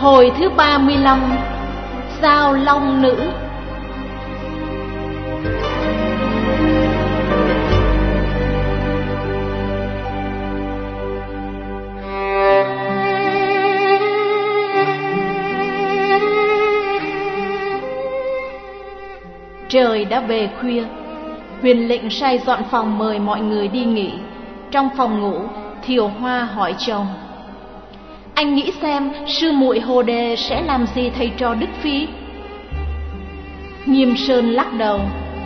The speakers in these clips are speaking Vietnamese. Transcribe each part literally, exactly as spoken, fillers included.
Hồi thứ ba mươi lăm. Giao Long Nữ. Trời đã về khuya, Huyền lệnh sai dọn phòng mời mọi người đi nghỉ. Trong phòng ngủ, Thiều Hoa hỏi chồng: anh nghĩ xem sư muội Hồ Đề sẽ làm gì thầy trò Đức Phi? Nghiêm Sơn lắc đầu: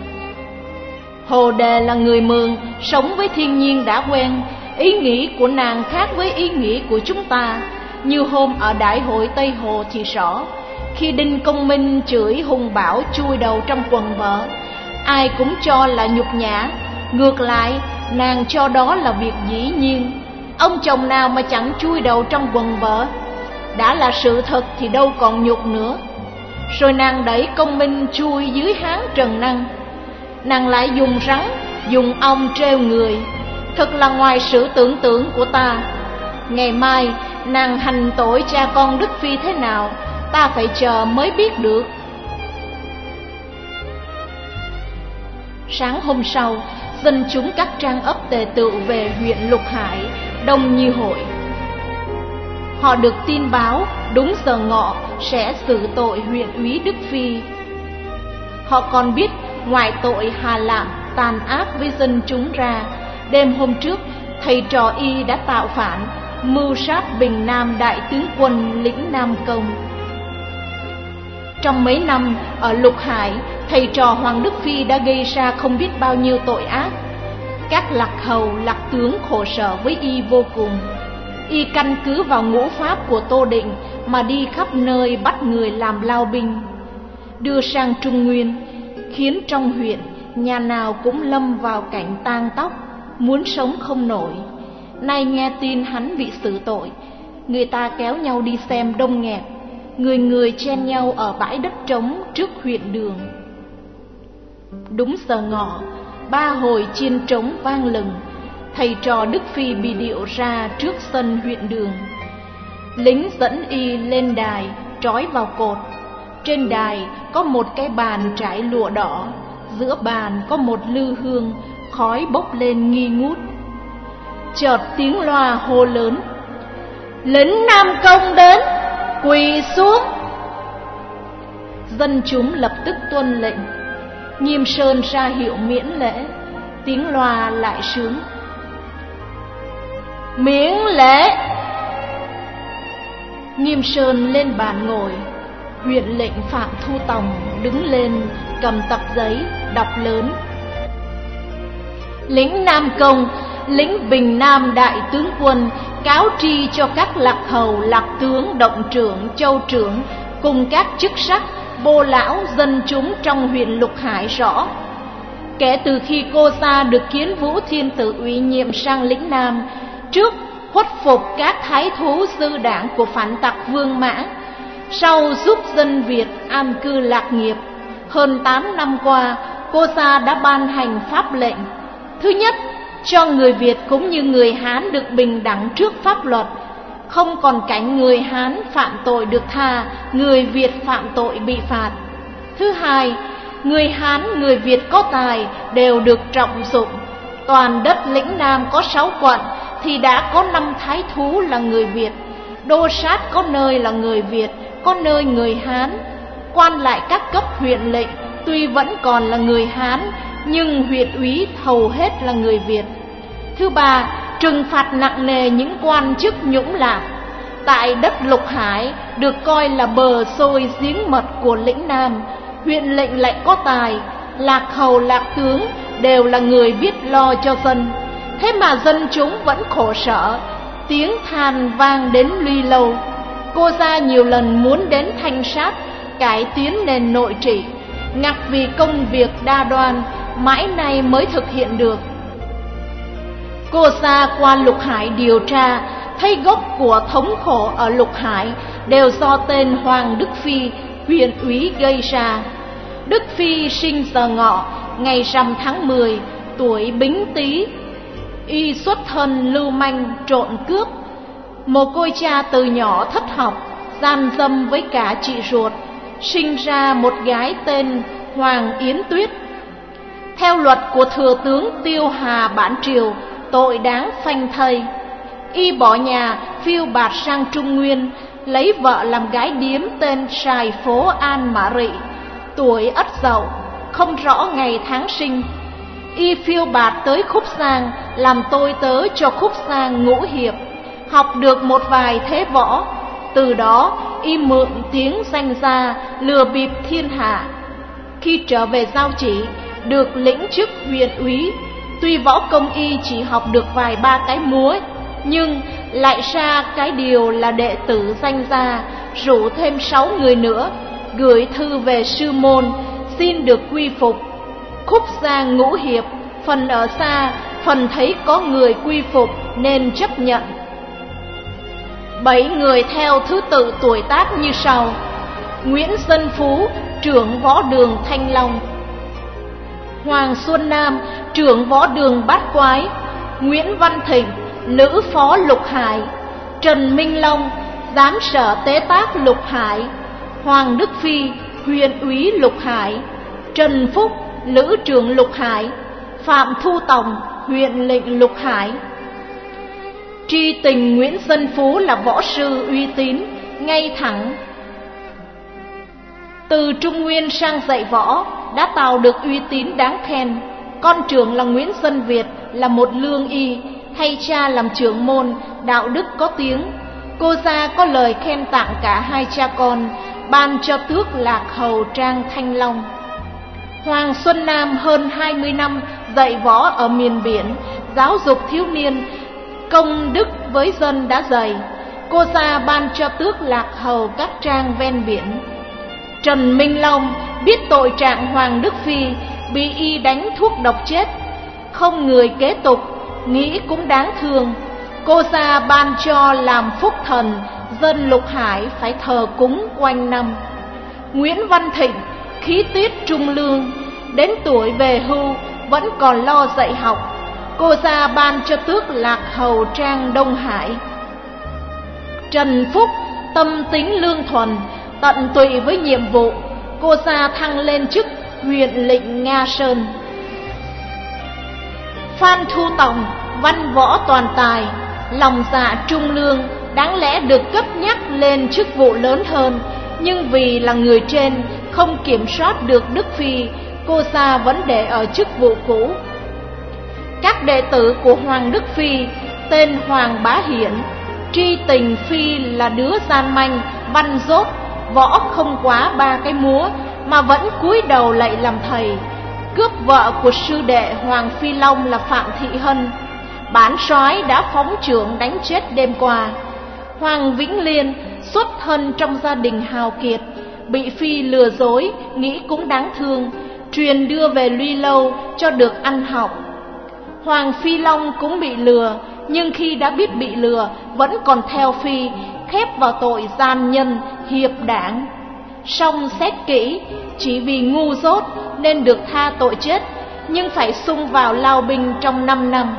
Hồ Đề là người Mường, sống với thiên nhiên đã quen. Ý nghĩ của nàng khác với ý nghĩ của chúng ta. Như hôm ở đại hội Tây Hồ thì rõ, khi Đinh Công Minh chửi Hùng Bảo chui đầu trong quần vợ, ai cũng cho là nhục nhã. Ngược lại, nàng cho đó là việc dĩ nhiên. Ông chồng nào mà chẳng chui đầu trong quần vợ? Đã là sự thật thì đâu còn nhục nữa. Rồi nàng đẩy Công Minh chui dưới háng Trần Năng. Nàng lại dùng rắn, dùng ong trêu người. Thật là ngoài sự tưởng tượng của ta. Ngày mai nàng hành tội cha con Đức Phi thế nào, ta phải chờ mới biết được. Sáng hôm sau, dân chúng các trang ấp tề tựu về huyện Lục Hải, đông như hội. Họ được tin báo đúng giờ ngọ sẽ xử tội huyện úy Đức Phi. Họ còn biết ngoài tội hà lạm tàn ác với dân chúng ra, đêm hôm trước thầy trò y đã tạo phản, mưu sát Bình Nam đại tướng quân lĩnh Nam Công. Trong mấy năm ở Lục Hải, thầy trò Hoàng Đức Phi đã gây ra không biết bao nhiêu tội ác. Các lạc hầu, lạc tướng khổ sở với y vô cùng. Y căn cứ vào ngũ pháp của Tô Định mà đi khắp nơi bắt người làm lao binh, đưa sang Trung Nguyên, khiến trong huyện nhà nào cũng lâm vào cảnh tang tóc, muốn sống không nổi. Nay nghe tin hắn bị xử tội, người ta kéo nhau đi xem đông nghẹt, người người chen nhau ở bãi đất trống trước huyện Đường. Đúng giờ ngọ, ba hồi chiên trống vang lừng, thầy trò Đức Phi bị điệu ra trước sân huyện Đường. Lính dẫn y lên đài, trói vào cột. Trên đài có một cái bàn trải lụa đỏ, giữa bàn có một lư hương, khói bốc lên nghi ngút. Chợt tiếng loa hô lớn: lính Nam Công đến, quỳ xuống. Dân chúng lập tức tuân lệnh. Nghiêm Sơn ra hiệu miễn lễ. Tiếng loa lại sướng: miễn lễ. Nghiêm Sơn lên bàn ngồi. Huyện lệnh Phạm Thu Tòng đứng lên, cầm tập giấy đọc lớn: lính Nam Công, lính Bình Nam đại tướng quân cáo tri cho các lạc hầu, lạc tướng, động trưởng, châu trưởng cùng các chức sắc, bô lão, dân chúng trong huyện Lục Hải rõ: kể từ khi cô Sa được Kiến Vũ Thiên Tử ủy nhiệm sang lĩnh Nam, trước khuất phục các thái thú dư đảng của phản tặc Vương Mã, sau giúp dân Việt an cư lạc nghiệp, hơn tám năm qua, cô Sa đã ban hành pháp lệnh: thứ nhất, cho người Việt cũng như người Hán được bình đẳng trước pháp luật, không còn cảnh người Hán phạm tội được tha, người Việt phạm tội bị phạt. Thứ hai, người Hán, người Việt có tài đều được trọng dụng. Toàn đất lĩnh Nam có sáu quận thì đã có năm thái thú là người Việt. Đô sát có nơi là người Việt, có nơi người Hán. Quan lại các cấp huyện lệnh tuy vẫn còn là người Hán, nhưng huyện úy hầu hết là người Việt. Thứ ba, trừng phạt nặng nề những quan chức nhũng lạc. Tại đất Lục Hải được coi là bờ sôi giếng mật của lĩnh Nam, huyện lệnh lại có tài, lạc hầu, lạc tướng đều là người biết lo cho dân. Thế mà dân chúng vẫn khổ sở, tiếng than vang đến ly lâu. Cô Gia nhiều lần muốn đến thanh sát, cải tiến nền nội trị, ngặt vì công việc đa đoan, mãi nay mới thực hiện được. Cô Gia qua Lục Hải điều tra, thấy gốc của thống khổ ở Lục Hải đều do tên Hoàng Đức Phi, huyện úy gây ra. Đức Phi sinh giờ ngọ, ngày rằm tháng mười, tuổi Bính Tý. Y xuất thân lưu manh, trộn cướp. Mồ côi cha từ nhỏ thất học, gian dâm với cả chị ruột, sinh ra một gái tên Hoàng Yến Tuyết. Theo luật của thừa tướng Tiêu Hà bản triều, tội đáng phanh thây. Y bỏ nhà phiêu bạt sang Trung Nguyên, lấy vợ làm gái điếm tên Sài Phố An Mã Rị, tuổi Ất Dậu, không rõ ngày tháng sinh. Y phiêu bạt tới Khúc Giang, làm tôi tớ cho Khúc Giang Ngũ Hiệp, học được một vài thế võ. Từ đó y mượn tiếng danh gia, lừa bịp thiên hạ. Khi trở về Giao Chỉ, được lĩnh chức huyện úy. Tuy võ công y chỉ học được vài ba cái múa, nhưng lại ra cái điều là đệ tử danh gia, rủ thêm sáu người nữa, gửi thư về sư môn, xin được quy phục. Khúc Giang Ngũ Hiệp, phần ở xa, phần thấy có người quy phục nên chấp nhận. Bảy người theo thứ tự tuổi tác như sau: Nguyễn Dân Phú, trưởng võ đường Thanh Long; Hoàng Xuân Nam, trưởng võ đường Bát Quái; Nguyễn Văn Thịnh, lữ phó Lục Hải; Trần Minh Long, giám sở tế tác Lục Hải; Hoàng Đức Phi, huyện úy Lục Hải; Trần Phúc, lữ trưởng Lục Hải; Phạm Thu Tòng, huyện lệnh Lục Hải. Tri tình Nguyễn Dân Phú là võ sư uy tín, ngay thẳng. Từ Trung Nguyên sang dạy võ đã tạo được uy tín đáng khen. Con trưởng là Nguyễn Dân Việt, là một lương y, thay cha làm trưởng môn, đạo đức có tiếng. Cô gia có lời khen tặng cả hai cha con, ban cho tước lạc hầu trang Thanh Long. Hoàng Xuân Nam hơn hai mươi năm dạy võ ở miền biển, giáo dục thiếu niên, công đức với dân đã dày. Cô gia ban cho tước lạc hầu các trang ven biển. Trần Minh Long biết tội trạng Hoàng Đức Phi bị y đánh thuốc độc chết, không người kế tục, nghĩ cũng đáng thương. Cô gia ban cho làm phúc thần, dân Lục Hải phải thờ cúng quanh năm. Nguyễn Văn Thịnh khí tiết trung lương, đến tuổi về hưu vẫn còn lo dạy học. Cô gia ban cho tước lạc hầu trang Đông Hải. Trần Phúc tâm tính lương thuần, tận tụy với nhiệm vụ. Cô gia thăng lên chức huyện lệnh Nga Sơn. Phan Thu Tòng văn võ toàn tài, lòng dạ trung lương, đáng lẽ được cấp nhắc lên chức vụ lớn hơn, nhưng vì là người trên không kiểm soát được Đức Phi, cô gia vẫn để ở chức vụ cũ. Các đệ tử của Hoàng Đức Phi tên Hoàng Bá Hiển, tri tình Phi là đứa gian manh, văn dốt, võ không quá ba cái múa mà vẫn cúi đầu lạy làm thầy, cướp vợ của sư đệ Hoàng Phi Long là Phạm Thị Hân. Bản soái đã phóng chưởng đánh chết đêm qua. Hoàng Vĩnh Liên xuất thân trong gia đình hào kiệt, bị Phi lừa dối, nghĩ cũng đáng thương, truyền đưa về Luy Lâu cho được ăn học. Hoàng Phi Long cũng bị lừa, nhưng khi đã biết bị lừa vẫn còn theo Phi, khép vào tội gian nhân, hiệp đảng. Song xét kỹ, chỉ vì ngu dốt nên được tha tội chết, nhưng phải sung vào lao binh trong năm năm.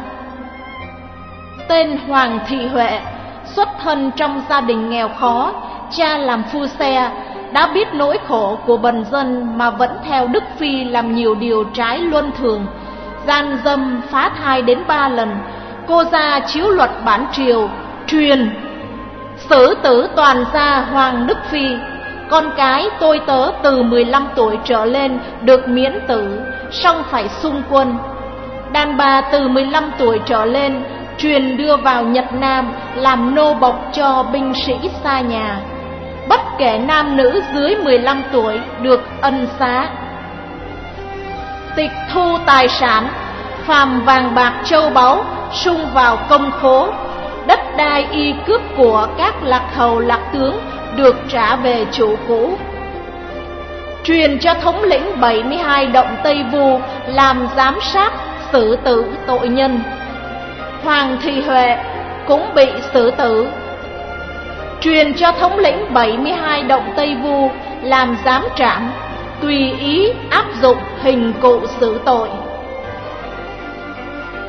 Tên Hoàng Thị Huệ, xuất thân trong gia đình nghèo khó, cha làm phu xe, đã biết nỗi khổ của bần dân mà vẫn theo Đức Phi làm nhiều điều trái luân thường, gian dâm phá thai đến ba lần. Cô gia chiếu luật bản triều, truyền xử tử toàn gia Hoàng Đức Phi. Con cái tôi tớ từ mười lăm tuổi trở lên được miễn tử, song phải xung quân. Đàn bà từ mười lăm tuổi trở lên truyền đưa vào Nhật Nam làm nô bộc cho binh sĩ xa nhà. Bất kể nam nữ dưới mười lăm tuổi được ân xá. Tịch thu tài sản, phàm vàng bạc châu báu sung vào công khố. Đất đai y cướp của các lạc hầu lạc tướng được trả về chủ cũ. Truyền cho thống lĩnh bảy mươi hai động Tây Vu làm giám sát xử tử tội nhân. Hoàng Thị Huệ cũng bị xử tử. Truyền cho thống lĩnh bảy mươi hai động Tây Vu làm giám trảm, tùy ý áp dụng hình cụ xử tội.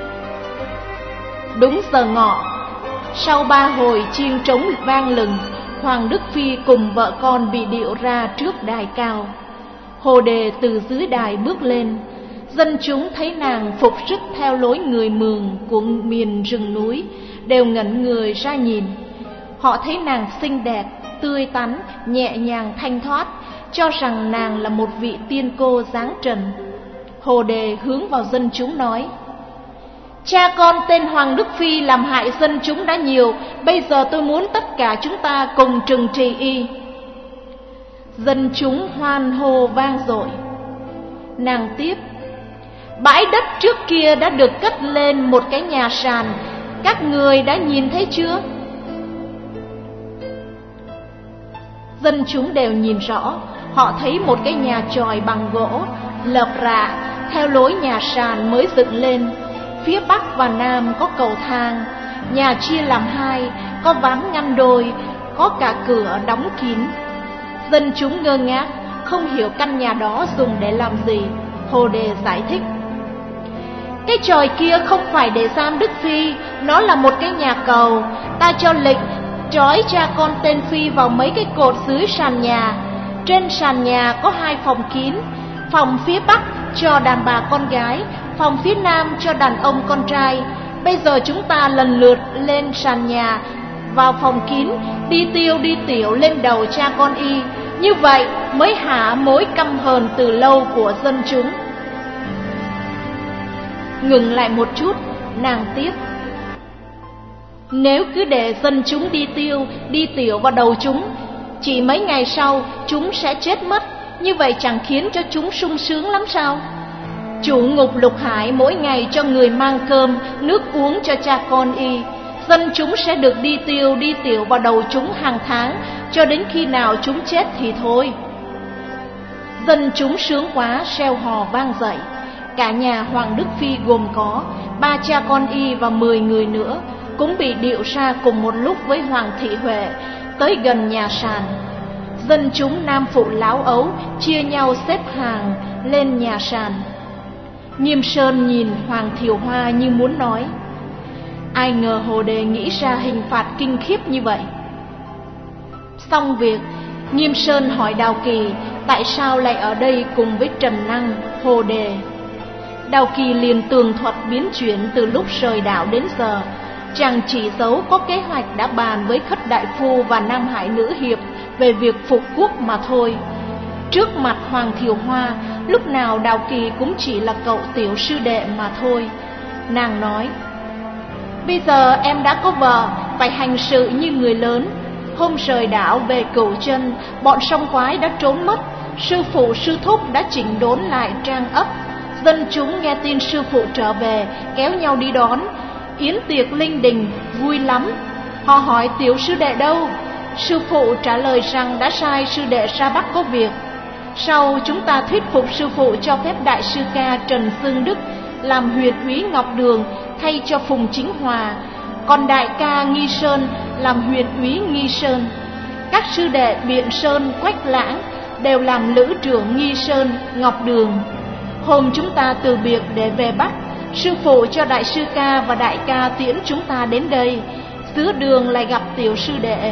Đúng giờ ngọ, sau ba hồi chiêng trống vang lừng, Hoàng Đức Phi cùng vợ con bị điệu ra trước đài cao. Hồ Đề từ dưới đài bước lên. Dân chúng thấy nàng phục sức theo lối người Mường của miền rừng núi, đều ngẩn người ra nhìn. Họ thấy nàng xinh đẹp, tươi tắn, nhẹ nhàng thanh thoát, cho rằng nàng là một vị tiên cô dáng trần. Hồ Đề hướng vào dân chúng nói: cha con tên Hoàng Đức Phi làm hại dân chúng đã nhiều, bây giờ tôi muốn tất cả chúng ta cùng trừng trị y. Dân chúng hoan hô vang dội. Nàng tiếp: bãi đất trước kia đã được cất lên một cái nhà sàn, các người đã nhìn thấy chưa? Dân chúng đều nhìn rõ. Họ thấy một cái nhà chòi bằng gỗ lợp rạ theo lối nhà sàn mới dựng lên. Phía bắc và nam có cầu thang, nhà chia làm hai, có ván ngăn đôi, có cả cửa đóng kín. Dân chúng ngơ ngác, không hiểu căn nhà đó dùng để làm gì. Hồ Đề giải thích: cái chòi kia không phải để giam Đức Phi, nó là một cái nhà cầu. Ta cho lệnh trói cha con tên Phi vào mấy cái cột dưới sàn nhà. Trên sàn nhà có hai phòng kín, phòng phía bắc cho đàn bà con gái, phòng phía nam cho đàn ông con trai. Bây giờ chúng ta lần lượt lên sàn nhà, vào phòng kín, đi tiêu đi tiểu lên đầu cha con y. Như vậy mới hả mối căm hờn từ lâu của dân chúng. Ngừng lại một chút, nàng tiếp: nếu cứ để dân chúng đi tiêu, đi tiểu vào đầu chúng, chỉ mấy ngày sau chúng sẽ chết mất. Như vậy chẳng khiến cho chúng sung sướng lắm sao? Chủ ngục Lục Hải mỗi ngày cho người mang cơm, nước uống cho cha con y. Dân chúng sẽ được đi tiêu, đi tiểu vào đầu chúng hàng tháng, cho đến khi nào chúng chết thì thôi. Dân chúng sướng quá, reo hò vang dậy. Cả nhà Hoàng Đức Phi gồm có ba cha con y và mười người nữa cũng bị điệu ra cùng một lúc với Hoàng Thị Huệ tới gần nhà sàn. Dân chúng nam phụ láo ấu chia nhau xếp hàng lên nhà sàn. Nghiêm Sơn nhìn Hoàng Thiều Hoa như muốn nói: ai ngờ Hồ Đề nghĩ ra hình phạt kinh khiếp như vậy. Xong việc, Nghiêm Sơn hỏi Đào Kỳ tại sao lại ở đây cùng với Trần Năng, Hồ Đề. Đào Kỳ liền tường thuật biến chuyển từ lúc rời đảo đến giờ. Chàng chỉ dấu có kế hoạch đã bàn với Khất Đại Phu và Nam Hải Nữ Hiệp về việc phục quốc mà thôi. Trước mặt Hoàng Thiều Hoa, lúc nào Đào Kỳ cũng chỉ là cậu tiểu sư đệ mà thôi. Nàng nói: bây giờ em đã có vợ, phải hành sự như người lớn. Hôm rời đảo về Cửu Chân, bọn sông quái đã trốn mất. Sư phụ sư thúc đã chỉnh đốn lại trang ấp. Dân chúng nghe tin sư phụ trở về, kéo nhau đi đón. Yến tiệc linh đình, vui lắm. Họ hỏi tiểu sư đệ đâu? Sư phụ trả lời rằng đã sai sư đệ ra Bắc có việc. Sau chúng ta thuyết phục sư phụ cho phép đại sư ca Trần Xương Đức làm huyện úy Ngọc Đường thay cho Phùng Chính Hòa, còn đại ca Nghi Sơn làm huyện úy Nghi Sơn. Các sư đệ Biện Sơn, Quách Lãng đều làm lữ trưởng Nghi Sơn, Ngọc Đường. Hôm chúng ta từ biệt để về Bắc, sư phụ cho đại sư ca và đại ca tiễn chúng ta đến đây. Giữa đường lại gặp tiểu sư đệ.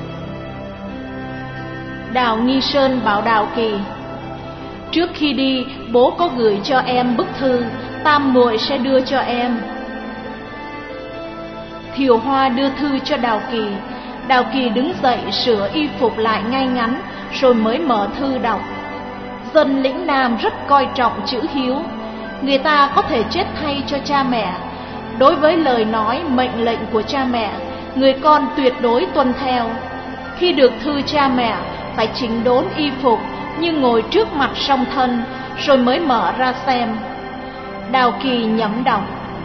Đào Nghi Sơn bảo Đào Kỳ: trước khi đi, bố có gửi cho em bức thư, tam muội sẽ đưa cho em. Thiều Hoa đưa thư cho Đào Kỳ. Đào Kỳ đứng dậy sửa y phục lại ngay ngắn, rồi mới mở thư đọc. Dân lĩnh Nam rất coi trọng chữ hiếu. Người ta có thể chết thay cho cha mẹ. Đối với lời nói, mệnh lệnh của cha mẹ, người con tuyệt đối tuân theo. Khi được thư cha mẹ, phải chỉnh đốn y phục như ngồi trước mặt song thân, rồi mới mở ra xem. Đào Kỳ nhẩm đọc: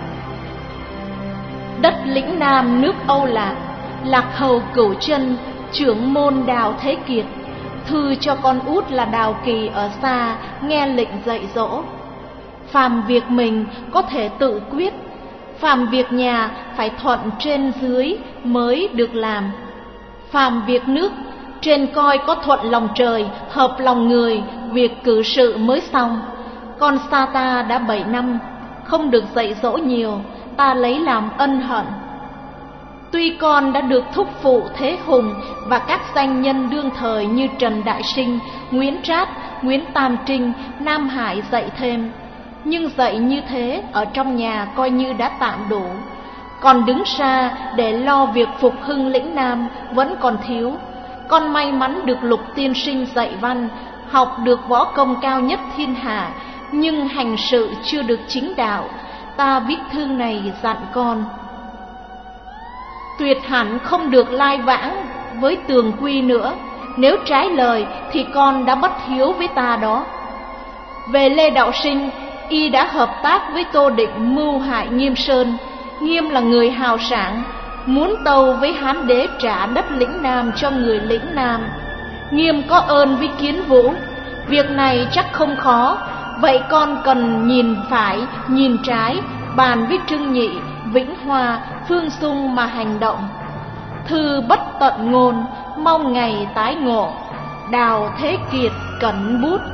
đất lĩnh Nam nước Âu Lạc, Lạc hầu Cửu Chân, trưởng môn Đào Thế Kiệt. Thư cho con út là Đào Kỳ ở xa, nghe lệnh dạy dỗ. Phàm việc mình có thể tự quyết, phàm việc nhà phải thuận trên dưới mới được làm. Phàm việc nước, trên coi có thuận lòng trời, hợp lòng người, việc cử sự mới xong. Con xa ta đã bảy năm, không được dạy dỗ nhiều, ta lấy làm ân hận. Tuy con đã được thúc phụ Thế Hùng và các danh nhân đương thời như Trần Đại Sinh, Nguyễn Trát, Nguyễn Tam Trinh, Nam Hải dạy thêm, nhưng dạy như thế ở trong nhà coi như đã tạm đủ. Còn đứng ra để lo việc phục hưng lĩnh Nam vẫn còn thiếu. Con may mắn được Lục tiên sinh dạy văn, học được võ công cao nhất thiên hạ, nhưng hành sự chưa được chính đạo. Ta viết thư này dặn con tuyệt hẳn không được lai vãng với Tường Quy nữa. Nếu trái lời thì con đã bất hiếu với ta đó. Về Lê Đạo Sinh, y đã hợp tác với Tô Định mưu hại Nghiêm Sơn. Nghiêm là người hào sảng, muốn tâu với Hán đế trả đất lĩnh Nam cho người lĩnh Nam. Nghiêm có ơn với Kiến Vũ, việc này chắc không khó. Vậy con cần nhìn phải, nhìn trái, bàn với Trưng Nhị, Vĩnh Hòa, Phương Sung mà hành động. Thư bất tận ngôn, mong ngày tái ngộ. Đào Thế Kiệt cẩn bút.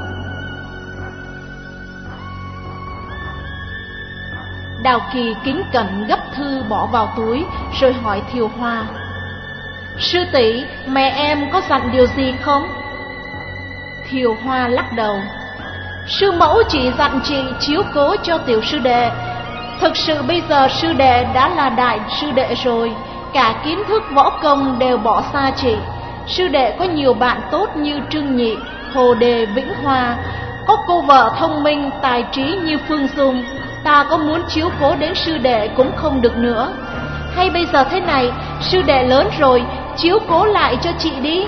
Đào Kỳ kính cẩn gấp thư bỏ vào túi, rồi hỏi Thiều Hoa: Sư tỷ, mẹ em có dặn điều gì không? Thiều Hoa lắc đầu: Sư mẫu chỉ dặn chị chiếu cố cho tiểu sư đệ. Thực sự bây giờ sư đệ đã là đại sư đệ rồi, cả kiến thức võ công đều bỏ xa chị. Sư đệ có nhiều bạn tốt như Trương Nhị, Hồ Đề, Vĩnh Hoa, có cô vợ thông minh, tài trí như Phương Dung. Ta có muốn chiếu cố đến sư đệ cũng không được nữa. Hay bây giờ thế này, sư đệ lớn rồi, chiếu cố lại cho chị đi.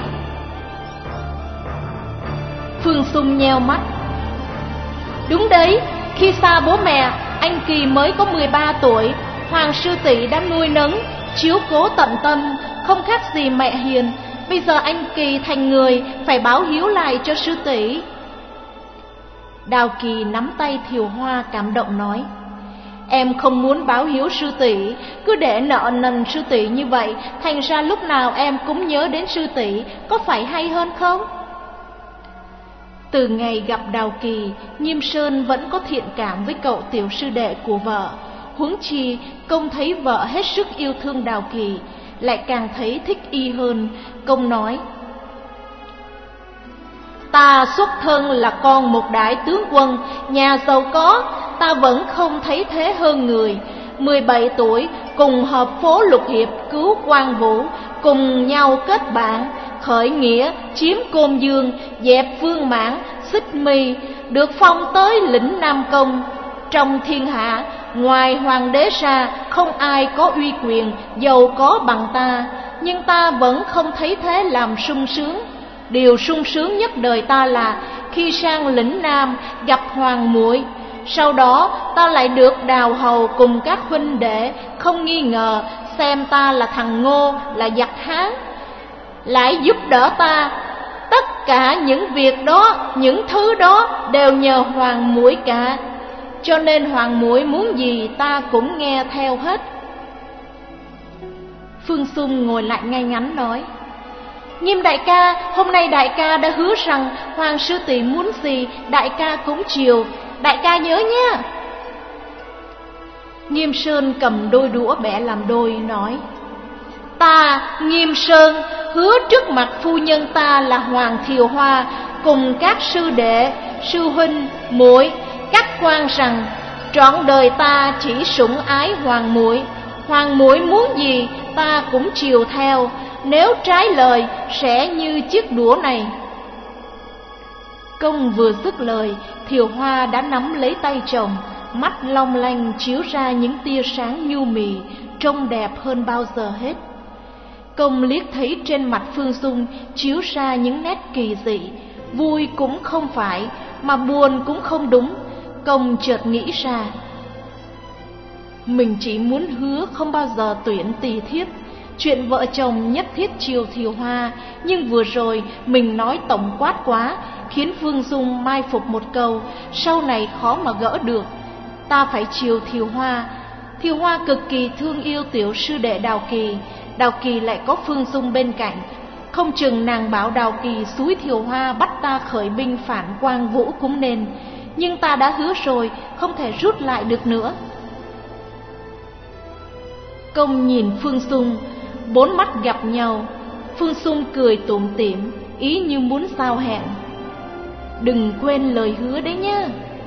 Phương Dung nheo mắt: Đúng đấy, khi xa bố mẹ, anh Kỳ mới có mười ba tuổi. Hoàng sư tỷ đã nuôi nấng, chiếu cố tận tâm, không khác gì mẹ hiền. Bây giờ anh Kỳ thành người, phải báo hiếu lại cho sư tỷ. Đào Kỳ nắm tay Thiều Hoa cảm động nói: Em không muốn báo hiếu sư tỷ, cứ để nợ nần sư tỷ như vậy, thành ra lúc nào em cũng nhớ đến sư tỷ, có phải hay hơn không? Từ ngày gặp Đào Kỳ, Nghiêm Sơn vẫn có thiện cảm với cậu tiểu sư đệ của vợ. Huống chi Công thấy vợ hết sức yêu thương Đào Kỳ, lại càng thấy thích y hơn. Công nói: Ta xuất thân là con một đại tướng quân, nhà giàu có, ta vẫn không thấy thế hơn người. Mười bảy tuổi cùng hợp phố lục hiệp cứu Quan Vũ, cùng nhau kết bạn, khởi nghĩa chiếm Côn Dương, dẹp Vương Mãn, Xích My, được phong tới lĩnh Nam Công. Trong thiên hạ, ngoài hoàng đế ra, không ai có uy quyền giàu có bằng ta, nhưng ta vẫn không thấy thế làm sung sướng. Điều sung sướng nhất đời ta là khi sang lĩnh Nam gặp Hoàng muội, sau đó ta lại được Đào hầu cùng các huynh đệ không nghi ngờ xem ta là thằng ngô, là giặc Hán, lại giúp đỡ ta. Tất cả những việc đó, những thứ đó đều nhờ Hoàng muội cả, cho nên Hoàng muội muốn gì ta cũng nghe theo hết. Phương Sung ngồi lại ngay ngắn nói: Nghiêm đại ca, hôm nay đại ca đã hứa rằng Hoàng sư tỷ muốn gì đại ca cũng chiều, đại ca nhớ nhé. Nghiêm Sơn cầm đôi đũa bẻ làm đôi nói: Ta Nghiêm Sơn hứa trước mặt phu nhân ta là Hoàng Thiều Hoa cùng các sư đệ, sư huynh, muội, các quan rằng trọn đời ta chỉ sủng ái Hoàng muội. Hoàng muội muốn gì ta cũng chiều theo, nếu trái lời sẽ như chiếc đũa này. Công vừa dứt lời, Thiều Hoa đã nắm lấy tay chồng, mắt long lanh chiếu ra những tia sáng nhu mì, trông đẹp hơn bao giờ hết. Công liếc thấy trên mặt Phương Dung chiếu ra những nét kỳ dị, vui cũng không phải, mà buồn cũng không đúng. Công chợt nghĩ ra, mình chỉ muốn hứa không bao giờ tuyển tỳ thiếp, chuyện vợ chồng nhất thiết chiều Thiều Hoa, nhưng vừa rồi mình nói tổng quát quá, khiến Phương Dung mai phục một câu, sau này khó mà gỡ được. Ta phải chiều Thiều Hoa. Thiều Hoa cực kỳ thương yêu tiểu sư đệ Đào Kỳ, Đào Kỳ lại có Phương Dung bên cạnh, không chừng nàng bảo Đào Kỳ xúi Thiều Hoa bắt ta khởi binh phản Quang Vũ cũng nên, nhưng ta đã hứa rồi, không thể rút lại được nữa. Công nhìn Phương Dung, Bốn mắt gặp nhau, Phương Xung cười tủm tỉm, ý như muốn giao hẹn. Đừng quên lời hứa đấy nhá.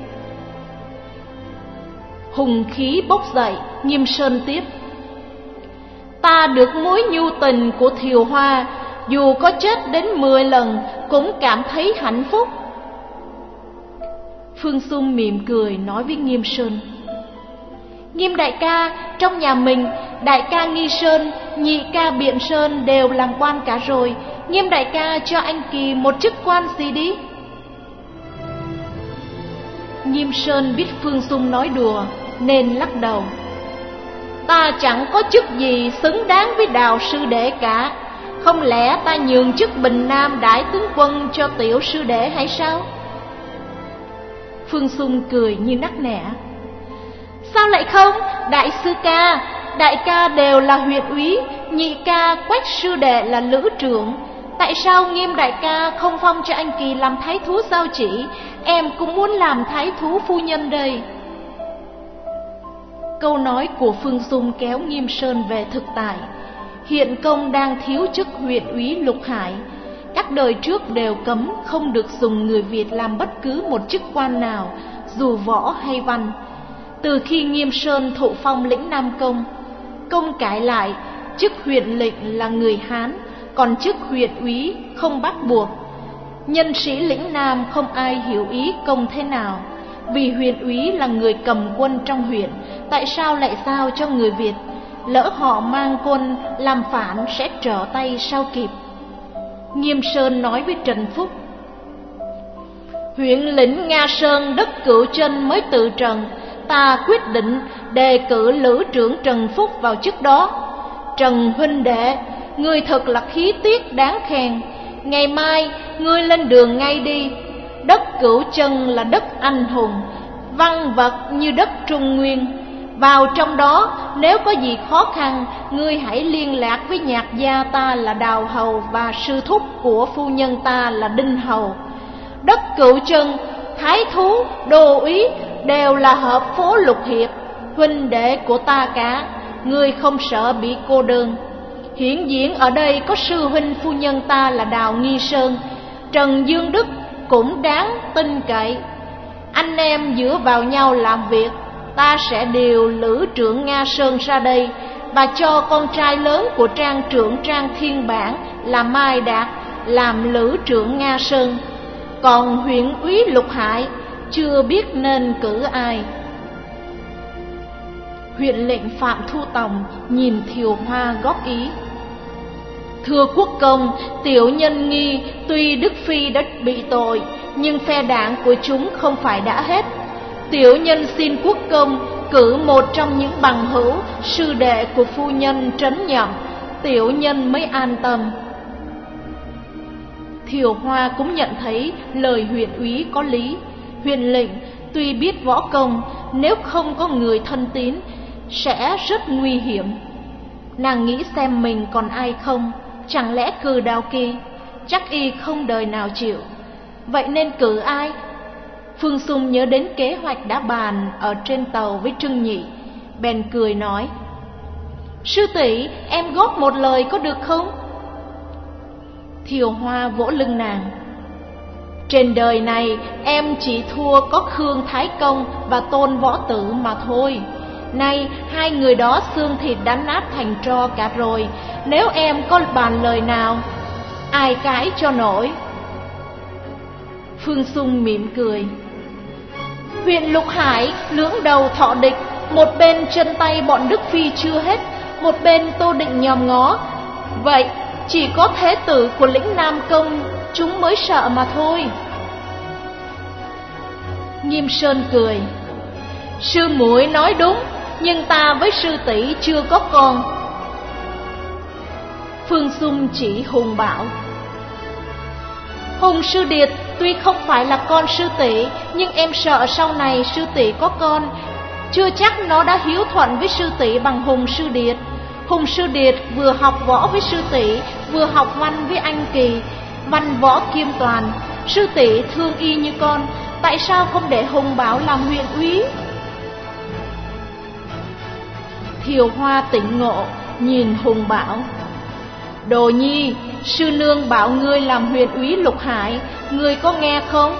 Hùng khí bốc dậy, Nghiêm Sơn tiếp. Ta được mối nhu tình của Thiều Hoa, dù có chết đến mười lần cũng cảm thấy hạnh phúc. Phương Xung mỉm cười nói với Nghiêm Sơn. Nghiêm đại ca, trong nhà mình, đại ca Nghi Sơn, nhị ca Biện Sơn đều làm quan cả rồi. Nghiêm đại ca cho anh Kỳ một chức quan gì đi. Nghiêm Sơn biết Phương Xung nói đùa nên lắc đầu. Ta chẳng có chức gì xứng đáng với Đào sư đệ cả. Không lẽ ta nhường chức Bình Nam đại tướng quân cho tiểu sư đệ hay sao? Phương Xung cười như nắc nẻ. Sao lại không, đại sư ca, đại ca đều là huyện úy, nhị ca Quách sư đệ là lữ trưởng. Tại sao Nghiêm đại ca không phong cho anh Kỳ làm thái thú giao chỉ? Em cũng muốn làm thái thú phu nhân đây. Câu nói của Phương Xung kéo Nghiêm Sơn về thực tại. Hiện công đang thiếu chức huyện úy Lục Hải. Các đời trước đều cấm không được dùng người Việt làm bất cứ một chức quan nào, dù võ hay văn. Từ khi Nghiêm Sơn thụ phong lĩnh Nam Công, công cải lại, chức huyện lệnh là người Hán, còn chức huyện úy không bắt buộc. Nhân sĩ lĩnh Nam không ai hiểu ý công thế nào. Vì huyện úy là người cầm quân trong huyện, tại sao lại giao cho người Việt? Lỡ họ mang quân làm phản sẽ trở tay sao kịp. Nghiêm Sơn nói với Trần Phúc. Huyện lĩnh Nga Sơn đất Cửu Chân mới tự trần, ta quyết định đề cử lữ trưởng Trần Phúc vào chức đó. Trần huynh đệ, ngươi thật là khí tiết đáng khen. Ngày mai ngươi lên đường ngay đi. Đất Cửu Chân là đất anh hùng, văn vật như đất Trung Nguyên. Vào trong đó, nếu có gì khó khăn, ngươi hãy liên lạc với nhạc gia ta là Đào Hầu và sư thúc của phu nhân ta là Đinh Hầu. Đất Cửu Chân, thái thú, đô úy đều là hợp phố Lục Hiệp, huynh đệ của ta cả. Ngươi không sợ bị cô đơn. Hiển diễn ở đây có sư huynh phu nhân ta là Đào Nghi Sơn, Trần Dương Đức cũng đáng tin cậy. Anh em dựa vào nhau làm việc. Ta sẽ điều lữ trưởng Nga Sơn ra đây và cho con trai lớn của trang trưởng Trang Thiên Bản là Mai Đạt làm lữ trưởng Nga Sơn. Còn huyện úy Lục Hải chưa biết nên cử ai. Huyện lệnh Phạm Thu Tòng nhìn Thiều Hoa góp ý. Thưa quốc công, tiểu nhân nghi tuy Đức Phi đã bị tội, nhưng phe đảng của chúng không phải đã hết. Tiểu nhân xin quốc công cử một trong những bằng hữu, sư đệ của phu nhân trấn nhậm, tiểu nhân mới an tâm. Thiều Hoa cũng nhận thấy lời huyện úy có lý. Huyện lệnh tuy biết võ công, nếu không có người thân tín sẽ rất nguy hiểm. Nàng nghĩ xem mình còn ai không, chẳng lẽ cử Đào Kỳ? Chắc y không đời nào chịu. Vậy nên cử ai? Phương Xung nhớ đến kế hoạch đã bàn ở trên tàu với Trưng Nhị, bèn cười nói. Sư tỷ, em góp một lời có được không? Thiều Hoa vỗ lưng nàng. Trên đời này em chỉ thua có Khương Thái Công và Tôn Võ Tử mà thôi. Nay hai người đó xương thịt đã nát thành tro cả rồi. Nếu em có bàn lời nào, ai cãi cho nổi? Phương Xung mỉm cười. Huyện Lục Hải lưỡng đầu thọ địch, một bên chân tay bọn Đức Phi chưa hết, một bên Tô Định nhòm ngó. Vậy chỉ có thế tử của lĩnh Nam Công chúng mới sợ mà thôi. Nghiêm Sơn cười. Sư muội nói đúng, nhưng ta với sư tỷ chưa có con. Phương Xung chỉ Hùng bảo. Hùng sư điệt tuy không phải là con sư tỷ, nhưng em sợ sau này sư tỷ có con, chưa chắc nó đã hiếu thuận với sư tỷ bằng Hùng sư điệt. Hùng sư điệt vừa học võ với sư tỷ, vừa học văn với anh Kỳ, văn võ kiêm toàn. Sư tỷ thương y như con, tại sao không để Hùng Bảo làm huyện úy? Thiều Hoa tỉnh ngộ nhìn Hùng Bảo. Đồ Nhi, sư nương bảo ngươi làm huyện úy Lục Hải, ngươi có nghe không?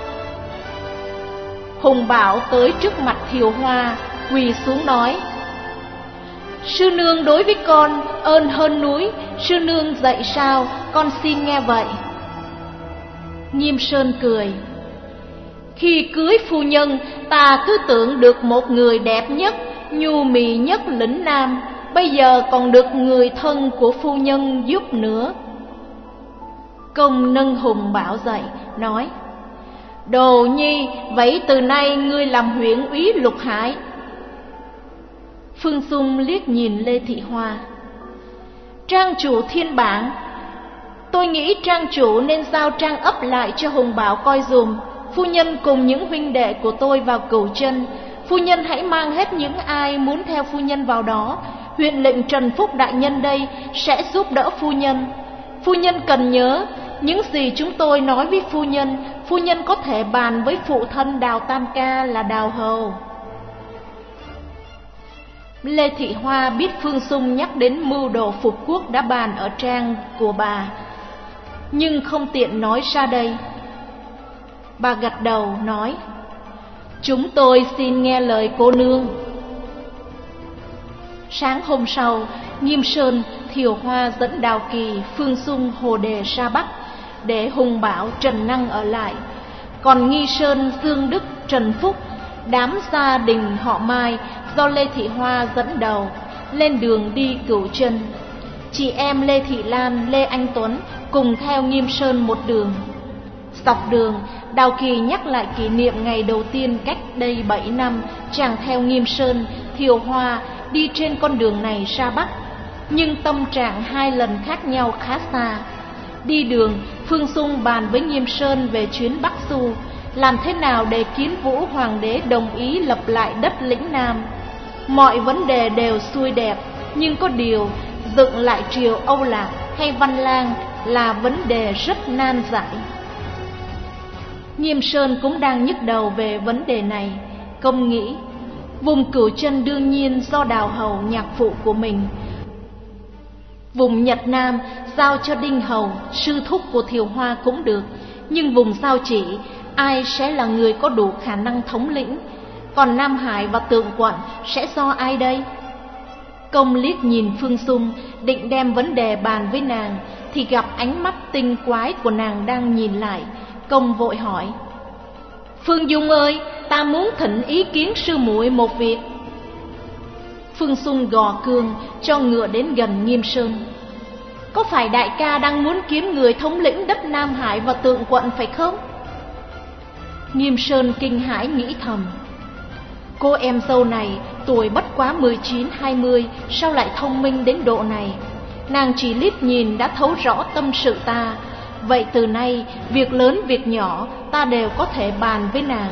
Hùng Bảo tới trước mặt Thiều Hoa, quỳ xuống nói: Sư nương đối với con ơn hơn núi, sư nương dạy sao con xin nghe vậy. Nghiêm Sơn cười: Khi cưới phu nhân, ta cứ tưởng được một người đẹp nhất, nhu mì nhất lĩnh Nam, bây giờ còn được người thân của phu nhân giúp nữa. Công nâng Hùng Bảo dậy, nói: Đồ Nhi, vậy từ nay ngươi làm huyện úy Lục Hải. Phương Dung liếc nhìn Lê Thị Hoa: Trang chủ Thiên Bảng, tôi nghĩ trang chủ nên giao Trang ấp lại cho Hùng Bảo coi dùm. Phu nhân cùng những huynh đệ của tôi vào Cửu Chân, phu nhân hãy mang hết những ai muốn theo phu nhân vào đó. Huyện lệnh Trần Phúc đại nhân đây sẽ giúp đỡ phu nhân. Phu nhân cần nhớ, những gì chúng tôi nói với phu nhân, phu nhân có thể bàn với phụ thân Đào Tam Ca là Đào Hầu. Lê Thị Hoa biết Phương Dung nhắc đến mưu đồ phục quốc đã bàn ở trang của bà, nhưng không tiện nói ra đây. Bà gật đầu nói: Chúng tôi xin nghe lời cô nương. Sáng hôm sau, Nghiêm Sơn, Thiều Hoa dẫn Đào Kỳ, Phương Dung, Hồ Đề ra Bắc, để Hùng Bảo, Trần Năng ở lại. Còn Nghi Sơn, Dương Đức, Trần Phúc, đám gia đình họ Mai do Lê Thị Hoa dẫn đầu, lên đường đi Cửu Chân. Chị em Lê Thị Lan, Lê Anh Tuấn cùng theo Nghiêm Sơn một đường. Dọc đường, Đào Kỳ nhắc lại kỷ niệm ngày đầu tiên cách đây bảy năm chàng theo Nghiêm Sơn, Thiều Hoa đi trên con đường này ra Bắc, nhưng tâm trạng hai lần khác nhau khá xa. Đi đường, Phương Dung bàn với Nghiêm Sơn về chuyến Bắc Du, làm thế nào để Kiến Vũ Hoàng đế đồng ý lập lại đất lĩnh Nam. Mọi vấn đề đều xuôi đẹp, nhưng có điều dựng lại triều Âu Lạc hay Văn Lang là vấn đề rất nan giải. Nghiêm Sơn cũng đang nhức đầu về vấn đề này. Công nghĩ vùng Cửu Chân đương nhiên do Đào Hầu, nhạc phụ của mình. Vùng Nhật Nam giao cho Đinh Hầu, sư thúc của Thiều Hoa cũng được, nhưng vùng Giao Chỉ ai sẽ là người có đủ khả năng thống lĩnh? Còn Nam Hải và Tượng Quận sẽ do ai đây? Công liếc nhìn Phương Dung, định đem vấn đề bàn với nàng, thì gặp ánh mắt tinh quái của nàng đang nhìn lại. Công vội hỏi: Phương Dung ơi, ta muốn thỉnh ý kiến sư muội một việc. Phương Dung gò cương cho ngựa đến gần Nghiêm Sơn: Có phải đại ca đang muốn kiếm người thống lĩnh đất Nam Hải và Tượng Quận phải không? Nghiêm Sơn kinh hãi nghĩ thầm: Cô em dâu này tuổi bất quá mười chín hai mươi, sao lại thông minh đến độ này? Nàng chỉ liếc nhìn đã thấu rõ tâm sự ta. Vậy từ nay, việc lớn việc nhỏ ta đều có thể bàn với nàng.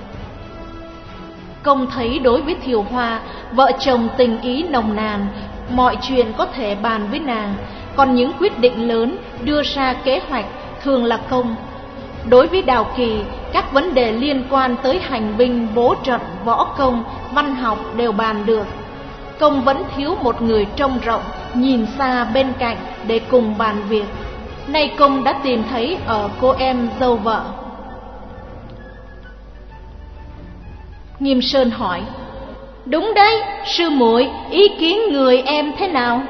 Công thấy đối với Thiều Hoa, vợ chồng tình ý nồng nàn, mọi chuyện có thể bàn với nàng. Còn những quyết định lớn, đưa ra kế hoạch thường là Công. Đối với Đào Kỳ, các vấn đề liên quan tới hành binh, bố trận, võ công, văn học đều bàn được. Công vẫn thiếu một người trông rộng, nhìn xa bên cạnh để cùng bàn việc. Nay Công đã tìm thấy ở cô em dâu vợ. Nghiêm Sơn hỏi: Đúng đấy, sư muội, ý kiến người em thế nào?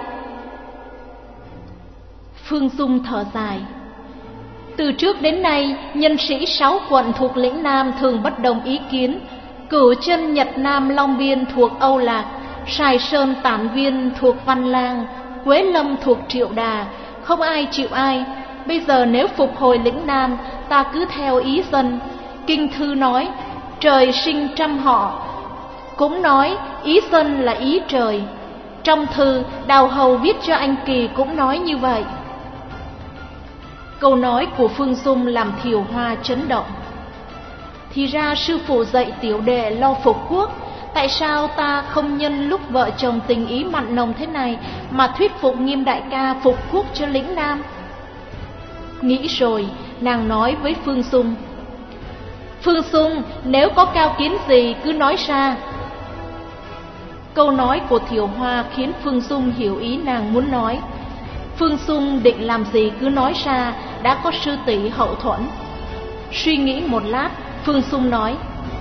Phương Dung thở dài: Từ trước đến nay, nhân sĩ sáu quận thuộc lĩnh Nam thường bất đồng ý kiến. Cửu Chân, Nhật Nam, Long Biên thuộc Âu Lạc, Sài Sơn, Tản Viên thuộc Văn Lang, Quế Lâm thuộc Triệu Đà, không ai chịu ai. Bây giờ nếu phục hồi lĩnh Nam, ta cứ theo ý dân. Kinh thư nói trời sinh trăm họ, cũng nói ý dân là ý trời. Trong thư Đào Hầu viết cho anh Kỳ cũng nói như vậy. Câu nói của Phương Dung làm Thiều Hoa chấn động. Thì ra sư phụ dạy tiểu đệ lo phục quốc, tại sao ta không nhân lúc vợ chồng tình ý mặn nồng thế này mà thuyết phục Nghiêm đại ca phục quốc cho lĩnh Nam? Nghĩ rồi, nàng nói với Phương Dung: Phương Dung, nếu có cao kiến gì cứ nói ra. Câu nói của Thiều Hoa khiến Phương Dung hiểu ý nàng muốn nói. Phương Xung định làm gì cứ nói ra, đã có sư tỷ hậu thuẫn. Suy nghĩ một lát, Phương Xung nói: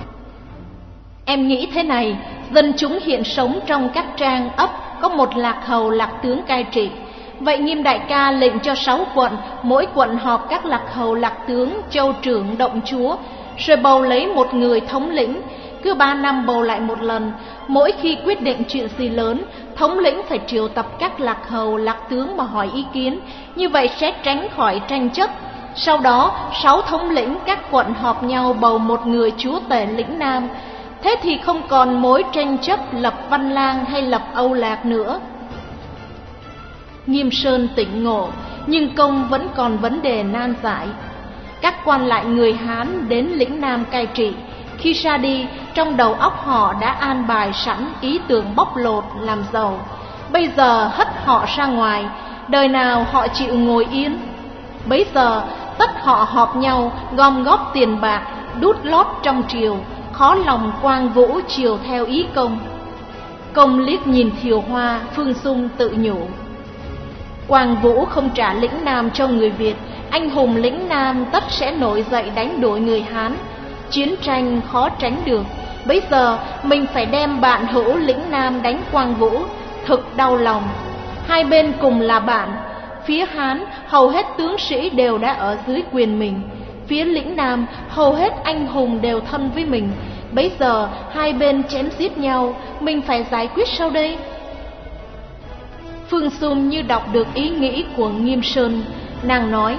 Em nghĩ thế này, dân chúng hiện sống trong các trang ấp có một lạc hầu lạc tướng cai trị. Vậy Nghiêm đại ca lệnh cho sáu quận, mỗi quận họp các lạc hầu lạc tướng, châu trưởng, động chúa, rồi bầu lấy một người thống lĩnh. Cứ ba năm bầu lại một lần. Mỗi khi quyết định chuyện gì lớn, thống lĩnh phải triệu tập các lạc hầu lạc tướng mà hỏi ý kiến. Như vậy sẽ tránh khỏi tranh chấp. Sau đó sáu thống lĩnh các quận họp nhau bầu một người chúa tể lĩnh Nam. Thế thì không còn mối tranh chấp lập Văn Lang hay lập Âu Lạc nữa. Nghiêm Sơn tỉnh ngộ, nhưng công vẫn còn vấn đề nan giải. Các quan lại người Hán đến lĩnh Nam cai trị, khi ra đi, trong đầu óc họ đã an bài sẵn ý tưởng bóc lột làm giàu. Bây giờ hất họ ra ngoài, đời nào họ chịu ngồi yên. Bấy giờ tất họ họp nhau gom góp tiền bạc, đút lót trong triều. Khó lòng Quang Vũ chiều theo ý công. Công liếc nhìn Thiều Hoa, Phương Xung tự nhủ: Quang Vũ không trả lĩnh Nam cho người Việt, anh hùng lĩnh Nam tất sẽ nổi dậy đánh đuổi người Hán. Chiến tranh khó tránh được. Bây giờ mình phải đem bạn hữu lĩnh Nam đánh Quang Vũ. Thực đau lòng. Hai bên cùng là bạn. Phía Hán hầu hết tướng sĩ đều đã ở dưới quyền mình. Phía lĩnh Nam hầu hết anh hùng đều thân với mình. Bấy giờ hai bên chém giết nhau, mình phải giải quyết sao đây? Phương Xung như đọc được ý nghĩ của Nghiêm Sơn, nàng nói: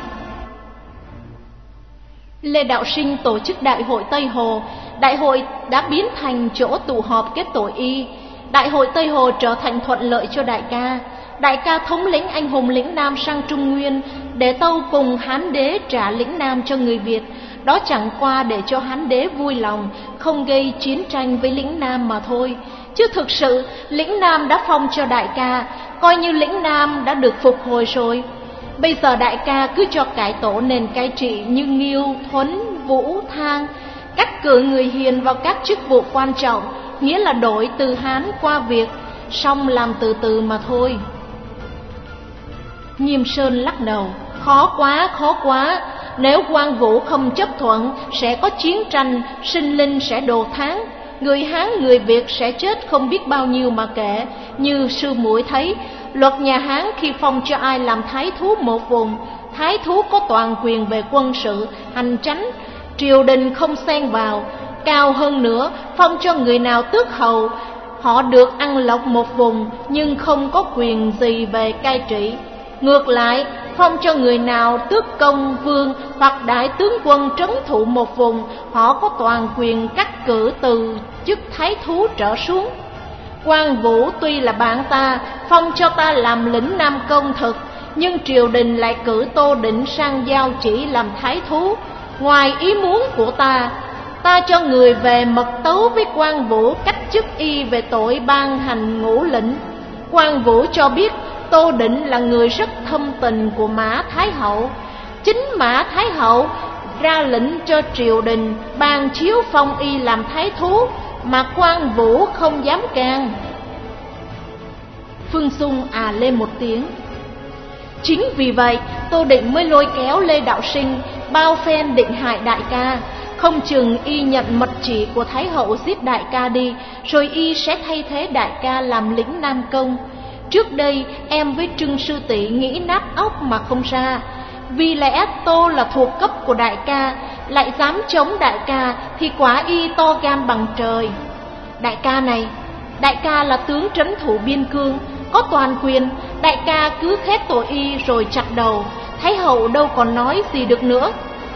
Lê Đạo Sinh tổ chức đại hội Tây Hồ. Đại hội đã biến thành chỗ tụ họp kết tội y. Đại hội Tây Hồ trở thành thuận lợi cho đại ca. Đại ca thống lĩnh anh hùng lĩnh Nam sang Trung Nguyên, để Tâu cùng Hán đế trả lĩnh Nam cho người Việt. Đó chẳng qua để cho Hán đế vui lòng, không gây chiến tranh với lĩnh Nam mà thôi. Chứ thực sự lĩnh Nam đã phong cho đại ca, coi như lĩnh Nam đã được phục hồi rồi. Bây giờ đại ca cứ cho cải tổ nền cai trị như Nghiêu, Thuấn, Vũ, Thang, cắt cử người hiền vào các chức vụ quan trọng, nghĩa là đổi từ Hán qua Việt, xong làm từ từ mà thôi. Nghiêm Sơn lắc đầu: Khó quá, khó quá. Nếu Quang Vũ không chấp thuận, sẽ có chiến tranh, sinh linh sẽ đồ thán. Người Hán, người Việt sẽ chết không biết bao nhiêu mà kể. Như sư muội thấy, luật nhà Hán khi phong cho ai làm thái thú một vùng, thái thú có toàn quyền về quân sự, hành chánh, triều đình không xen vào. Cao hơn nữa, phong cho người nào tước hầu, họ được ăn lộc một vùng, nhưng không có quyền gì về cai trị. Ngược lại, phong cho người nào tước công vương hoặc đại tướng quân trấn thụ một vùng, họ có toàn quyền cắt cử từ chức thái thú trở xuống. Quang Vũ tuy là bạn ta, phong cho ta làm lĩnh Nam công thực, nhưng triều đình lại cử Tô Định sang giao chỉ làm thái thú. Ngoài ý muốn của ta, ta cho người về mật tấu với Quang Vũ cách chức y về tội ban hành ngũ lĩnh. Quang Vũ cho biết Tô Định là người rất thâm tình của Mã Thái Hậu. Chính Mã Thái Hậu ra lệnh cho triều đình ban chiếu phong y làm thái thú, mà Quang Vũ không dám can. Phương Xung à lên một tiếng: Chính vì vậy Tô Định mới lôi kéo Lê Đạo Sinh bao phen định hại đại ca. Không chừng y nhận mật chỉ của Thái Hậu giết đại ca đi, rồi y sẽ thay thế đại ca làm lĩnh Nam công. Trước đây em với Trưng sư tỷ nghĩ nát óc mà không ra. Vì lẽ Tô là thuộc cấp của đại ca, lại dám chống đại ca, thì quả y to gan bằng trời. Đại ca này, đại ca là tướng trấn thủ biên cương, có toàn quyền. Đại ca cứ khép tội y rồi chặt đầu, Thái Hậu đâu còn nói gì được nữa.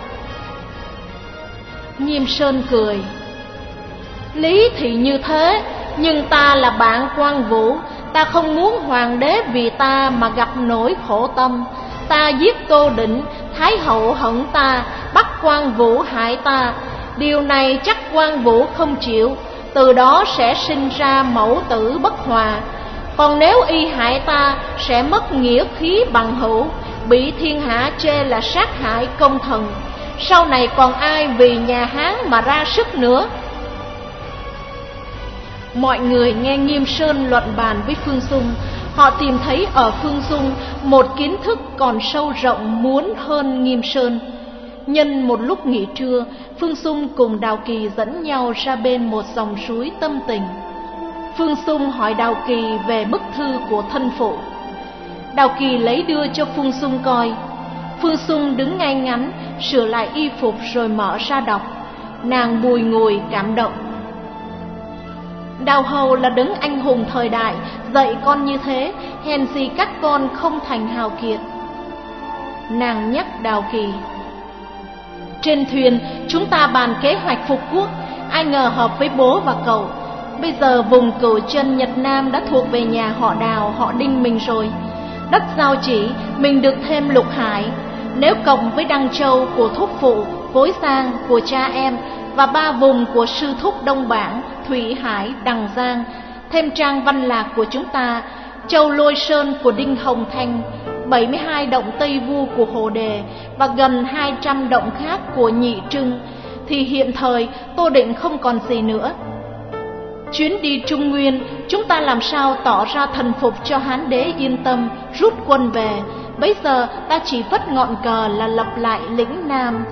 Nghiêm Sơn cười: Lý thì như thế, nhưng ta là bạn Quang Vũ. Ta không muốn hoàng đế vì ta mà gặp nỗi khổ tâm. Ta giết Tô Định, Thái Hậu hận ta, bắt Quang Vũ hại ta. Điều này chắc Quang Vũ không chịu, từ đó sẽ sinh ra mẫu tử bất hòa. Còn nếu y hại ta, sẽ mất nghĩa khí bằng hữu, bị thiên hạ chê là sát hại công thần. Sau này còn ai vì nhà Hán mà ra sức nữa? Mọi người nghe Nghiêm Sơn luận bàn với Phương Xung, Họ tìm thấy ở Phương Dung một kiến thức còn sâu rộng muốn hơn Nghiêm Sơn. Nhân một lúc nghỉ trưa, Phương Dung cùng Đào Kỳ dẫn nhau ra bên một dòng suối tâm tình. Phương Dung hỏi Đào Kỳ về bức thư của thân phụ. Đào Kỳ lấy đưa cho Phương Dung coi. Phương Dung đứng ngay ngắn, sửa lại y phục rồi mở ra đọc. Nàng bùi ngùi cảm động. Đào Hầu là đấng anh hùng thời đại, dạy con như thế, hèn gì các con không thành hào kiệt. Nàng nhắc Đào Kỳ. Trên thuyền chúng ta bàn kế hoạch phục quốc, ai ngờ hợp với bố và cậu. Bây giờ vùng Cửu Chân Nhật Nam đã thuộc về nhà họ Đào, họ Đinh mình rồi. Đất giao chỉ mình được thêm Lục Hải. Nếu cộng với Đăng Châu của thúc phụ, Cối Giang của cha em và ba vùng của sư thúc Đông Bảng, Thủy Hải, Đằng Giang, thêm Trang Văn Lạc của chúng ta, Châu Lôi Sơn của Đinh Hồng Thanh, bảy mươi hai động Tây Vu của Hồ Đề và gần hai trăm động khác của Nhị Trưng, thì hiện thời Tô Định không còn gì nữa. Chuyến đi Trung Nguyên, chúng ta làm sao tỏ ra thần phục cho Hán đế yên tâm, rút quân về. Bây giờ ta chỉ vất ngọn cờ là lập lại lĩnh Nam.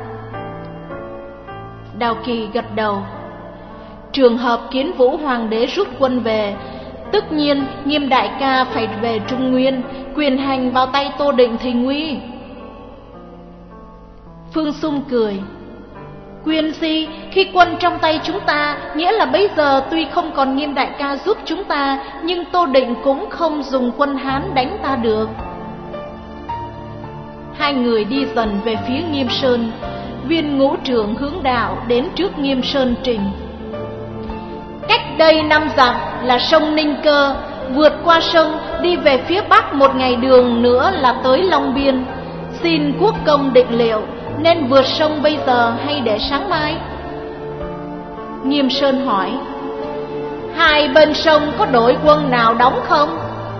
Đào Kỳ gật đầu. Trường hợp Kiến Vũ Hoàng đế rút quân về, tất nhiên Nghiêm đại ca phải về Trung Nguyên, quyền hành vào tay Tô Định thì nguy. Phương Dung cười. Quyền gì, khi quân trong tay chúng ta, nghĩa là bây giờ tuy không còn Nghiêm đại ca giúp chúng ta, nhưng Tô Định cũng không dùng quân Hán đánh ta được. Hai người đi dần về phía Nghiêm Sơn. Viên ngũ trưởng hướng đạo đến trước Nghiêm Sơn trình. Cách đây năm dặm là sông Ninh Cơ, vượt qua sông đi về phía bắc một ngày đường nữa là tới Long Biên. Xin quốc công định liệu, nên vượt sông bây giờ hay để sáng mai? Nghiêm Sơn hỏi. Hai bên sông có đội quân nào đóng không?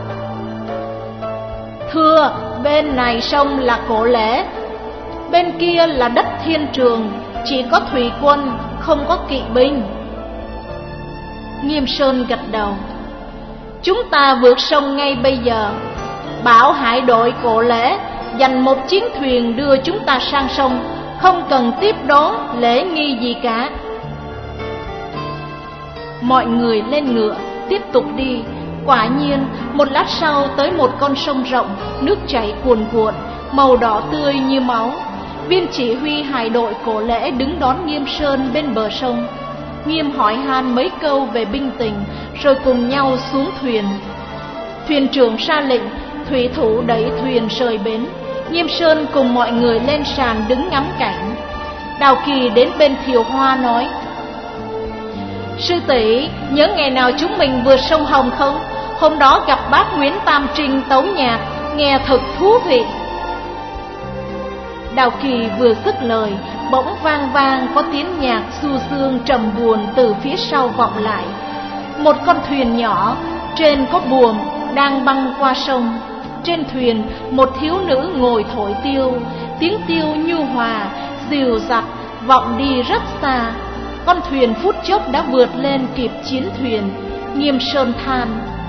Thưa, bên này sông là Cổ Lễ, bên kia là đất Thiên Trường, chỉ có thủy quân, không có kỵ binh. Nghiêm Sơn gật đầu. Chúng ta vượt sông ngay bây giờ, bảo hải đội Cổ Lễ dành một chiến thuyền đưa chúng ta sang sông, không cần tiếp đón lễ nghi gì cả. Mọi người lên ngựa tiếp tục đi. Quả nhiên một lát sau tới một con sông rộng, nước chảy cuồn cuộn, màu đỏ tươi như máu. Viên chỉ huy hải đội Cổ Lễ đứng đón Nghiêm Sơn bên bờ sông. Nghiêm hỏi han mấy câu về binh tình, rồi cùng nhau xuống thuyền. Thuyền trưởng ra lệnh, thủy thủ đẩy thuyền rời bến. Nghiêm Sơn cùng mọi người lên sàn đứng ngắm cảnh. Đào Kỳ đến bên Thiều Hoa nói. Sư tỷ, nhớ ngày nào chúng mình vượt sông Hồng không? Hôm đó gặp bác Nguyễn Tam Trinh tấu nhạc, nghe thật thú vị. Đào Kỳ vừa dứt lời, bỗng vang vang có tiếng nhạc du dương trầm buồn từ phía sau vọng lại. Một con thuyền nhỏ, trên có buồm, đang băng qua sông. Trên thuyền, một thiếu nữ ngồi thổi tiêu, tiếng tiêu nhu hòa, dịu dặt, vọng đi rất xa. Con thuyền phút chốc đã vượt lên kịp chiến thuyền. Nghiêm Sơn than.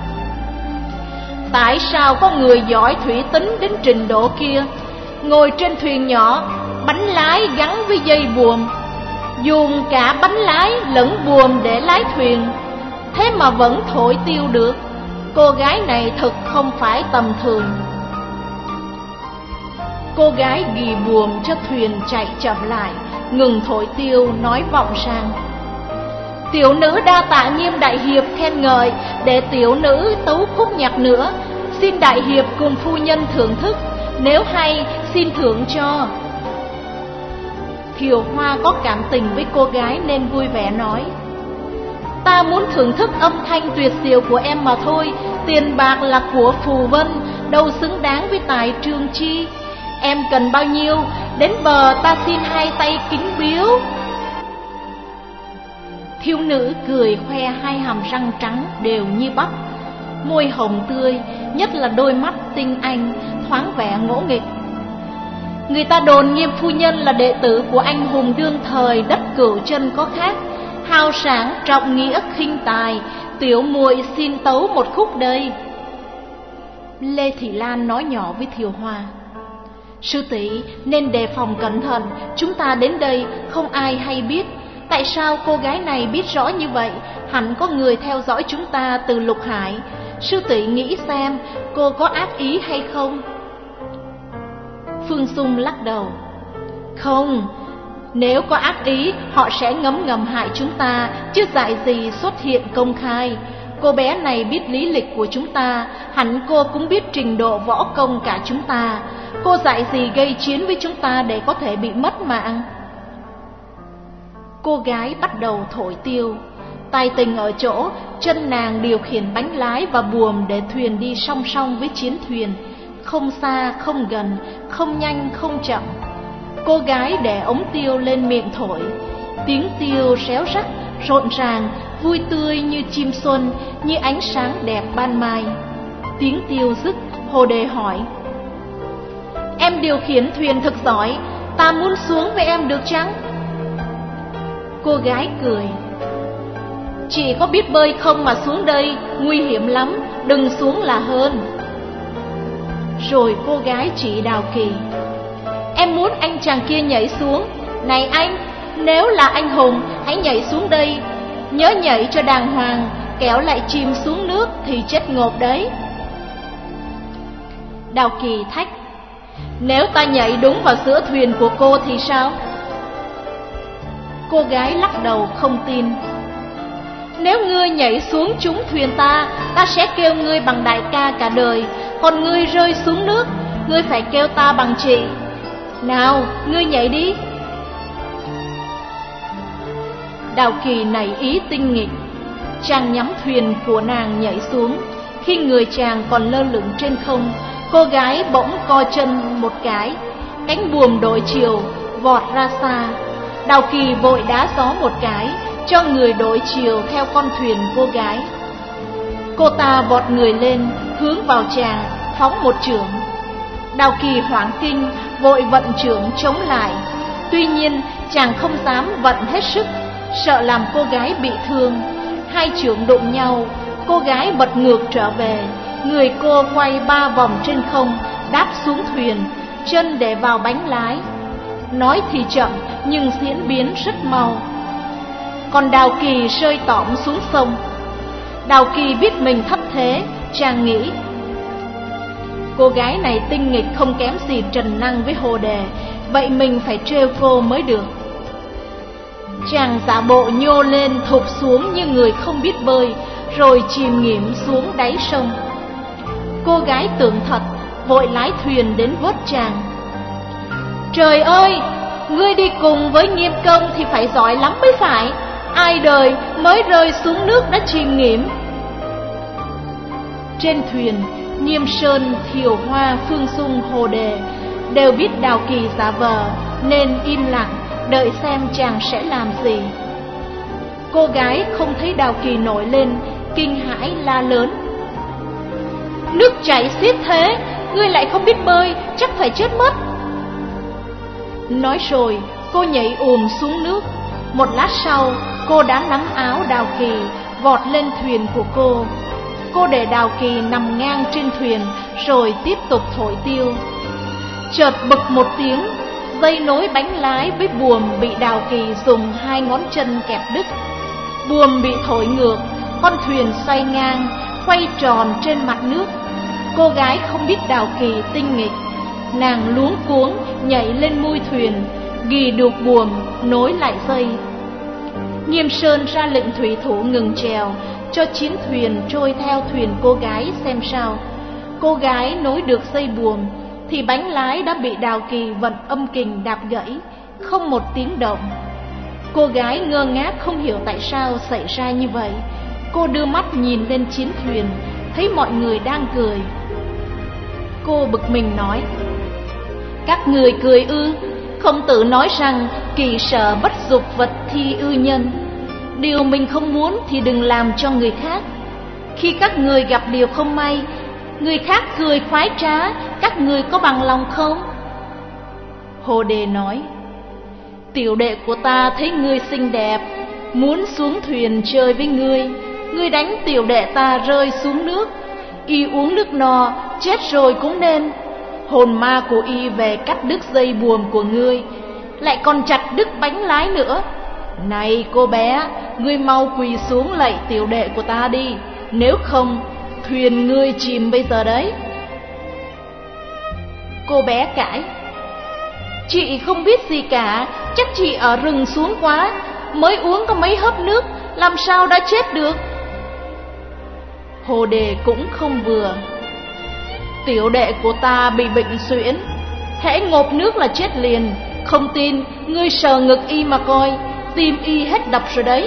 Tại sao có người giỏi thủy tính đến trình độ kia, ngồi trên thuyền nhỏ, bánh lái gắn với dây buồm, dùng cả bánh lái lẫn buồm để lái thuyền, thế mà vẫn thổi tiêu được. Cô gái này thật không phải tầm thường. Cô gái ghi buồm cho thuyền chạy chậm lại, ngừng thổi tiêu, nói vọng sang. Tiểu nữ đa tạ Nghiêm đại hiệp khen ngợi, để tiểu nữ tấu khúc nhạc nữa, xin đại hiệp cùng phu nhân thưởng thức, nếu hay xin thưởng cho. Thiều Hoa có cảm tình với cô gái nên vui vẻ nói. Ta muốn thưởng thức âm thanh tuyệt diệu của em mà thôi, tiền bạc là của phù vân, đâu xứng đáng với tài Trương Chi. Em cần bao nhiêu, đến bờ ta xin hai tay kính biếu. Thiếu nữ cười khoe hai hàm răng trắng đều như bắp, môi hồng tươi, nhất là đôi mắt tinh anh, thoáng vẻ ngỗ nghịch. Người ta đồn Nghiêm phu nhân là đệ tử của anh hùng đương thời đất Cửu Chân có khác, hào sảng trọng nghĩa khinh tài, tiểu muội xin tấu một khúc đây. Lê Thị Lan nói nhỏ với Thiều Hoa: Sư tỷ nên đề phòng cẩn thận, chúng ta đến đây không ai hay biết. Tại sao cô gái này biết rõ như vậy? Hẳn có người theo dõi chúng ta từ Lục Hải. Sư tỷ nghĩ xem cô có ác ý hay không? Phương Dung lắc đầu: Không, nếu có ác ý họ sẽ ngấm ngầm hại chúng ta, chứ dại gì xuất hiện công khai. Cô bé này biết lý lịch của chúng ta, hẳn cô cũng biết trình độ võ công cả chúng ta. Cô dại gì gây chiến với chúng ta để có thể bị mất mạng? Cô gái bắt đầu thổi tiêu. Tài tình ở chỗ chân nàng điều khiển bánh lái và buồm để thuyền đi song song với chiến thuyền, không xa không gần, không nhanh không chậm. Cô gái để ống tiêu lên miệng thổi, tiếng tiêu réo rắt, rộn ràng, vui tươi như chim xuân, như ánh sáng đẹp ban mai. Tiếng tiêu dứt, Hồ Đề hỏi: Em điều khiển thuyền thật giỏi, ta muốn xuống với em được chăng? Cô gái cười: Chị có biết bơi không mà xuống đây, nguy hiểm lắm, đừng xuống là hơn. Rồi cô gái chỉ Đào Kỳ: Em muốn anh chàng kia nhảy xuống. Này anh, nếu là anh hùng, hãy nhảy xuống đây. Nhớ nhảy cho đàng hoàng, kéo lại chìm xuống nước thì chết ngộp đấy. Đào Kỳ thách: Nếu ta nhảy đúng vào giữa thuyền của cô thì sao? Cô gái lắc đầu không tin: Nếu ngươi nhảy xuống trúng thuyền ta, ta sẽ kêu ngươi bằng đại ca cả đời. Còn ngươi rơi xuống nước, ngươi phải kêu ta bằng chị. Nào, ngươi nhảy đi. Đào Kỳ nảy ý tinh nghịch. Chàng nhắm thuyền của nàng nhảy xuống. Khi người chàng còn lơ lửng trên không, cô gái bỗng co chân một cái, cánh buồm đổi chiều, vọt ra xa. Đào Kỳ vội đá gió một cái, cho người đổi chiều theo con thuyền cô gái. Cô ta vọt người lên, hướng vào chàng, phóng một chưởng. Đào Kỳ hoảng kinh, vội vận chưởng chống lại. Tuy nhiên chàng không dám vận hết sức, sợ làm cô gái bị thương. Hai chưởng đụng nhau, cô gái bật ngược trở về. Người cô quay ba vòng trên không, đáp xuống thuyền, chân để vào bánh lái. Nói thì chậm nhưng diễn biến rất mau. Còn Đào Kỳ rơi tõm xuống sông. Đào Kỳ biết mình thất thế, chàng nghĩ: Cô gái này tinh nghịch không kém gì Trần Năng với Hồ Đề, vậy mình phải trêu cô mới được. Chàng giả bộ nhô lên thụp xuống như người không biết bơi, rồi chìm nghỉm xuống đáy sông. Cô gái tưởng thật, vội lái thuyền đến vớt chàng. Trời ơi, ngươi đi cùng với Nghiêm Công thì phải giỏi lắm mới phải. Ai đời mới rơi xuống nước đã chìm nghỉm. Trên thuyền, Nghiêm Sơn, Thiều Hoa, Phương Dung, Hồ Đề đều biết Đào Kỳ giả vờ, nên im lặng đợi xem chàng sẽ làm gì. Cô gái không thấy Đào Kỳ nổi lên, kinh hãi la lớn: Nước chảy xiết thế, ngươi lại không biết bơi, chắc phải chết mất. Nói rồi cô nhảy ùm xuống nước. Một lát sau, cô đã nắm áo Đào Kỳ, vọt lên thuyền của cô. Cô để Đào Kỳ nằm ngang trên thuyền, rồi tiếp tục thổi tiêu. Chợt bực một tiếng, dây nối bánh lái với buồm bị Đào Kỳ dùng hai ngón chân kẹp đứt. Buồm bị thổi ngược, con thuyền xoay ngang, quay tròn trên mặt nước. Cô gái không biết Đào Kỳ tinh nghịch, nàng luống cuống nhảy lên mui thuyền, ghì đuộc buồm nối lại dây. Nghiêm Sơn ra lệnh thủy thủ ngừng chèo, cho chiến thuyền trôi theo thuyền cô gái xem sao. Cô gái nối được dây buồm thì bánh lái đã bị Đào Kỳ vận âm kình đạp gãy, không một tiếng động. Cô gái ngơ ngác không hiểu tại sao xảy ra như vậy. Cô đưa mắt nhìn lên chiến thuyền, thấy mọi người đang cười. Cô bực mình nói: Các người cười ư? Khổng Tử nói rằng kỳ sở bất dục vật thi ư nhân. Điều mình không muốn thì đừng làm cho người khác. Khi các người gặp điều không may, người khác cười khoái trá, các người có bằng lòng không? Hồ Đề nói: Tiểu đệ của ta thấy ngươi xinh đẹp, muốn xuống thuyền chơi với ngươi. Ngươi đánh tiểu đệ ta rơi xuống nước, Y uống nước no, chết rồi cũng nên. Hồn ma của y về cắt đứt dây buồm của ngươi, lại còn chặt đứt bánh lái nữa. Này cô bé, ngươi mau quỳ xuống lạy tiểu đệ của ta đi, nếu không thuyền ngươi chìm bây giờ đấy. Cô bé cãi: Chị không biết gì cả, chắc chị ở rừng xuống quá, mới uống có mấy hớp nước, làm sao đã chết được. Hồ đề cũng không vừa: Tiểu đệ của ta bị bệnh suyễn, hễ ngộp nước là chết liền. Không tin, ngươi sờ ngực y mà coi, tim y hết đập rồi đấy.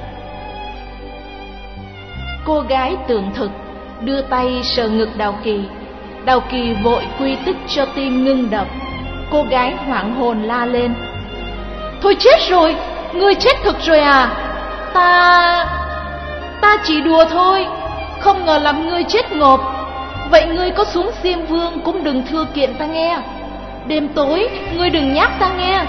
Cô gái tưởng thực đưa tay sờ ngực Đào Kỳ. Đào Kỳ vội quy tích cho tim ngưng đập. Cô gái hoảng hồn la lên: Thôi chết rồi, ngươi chết thực rồi à? Ta... ta chỉ đùa thôi, không ngờ làm ngươi chết ngộp. Vậy ngươi có xuống Diêm Vương cũng đừng thưa kiện ta nghe. Đêm tối ngươi đừng nhắc ta nghe.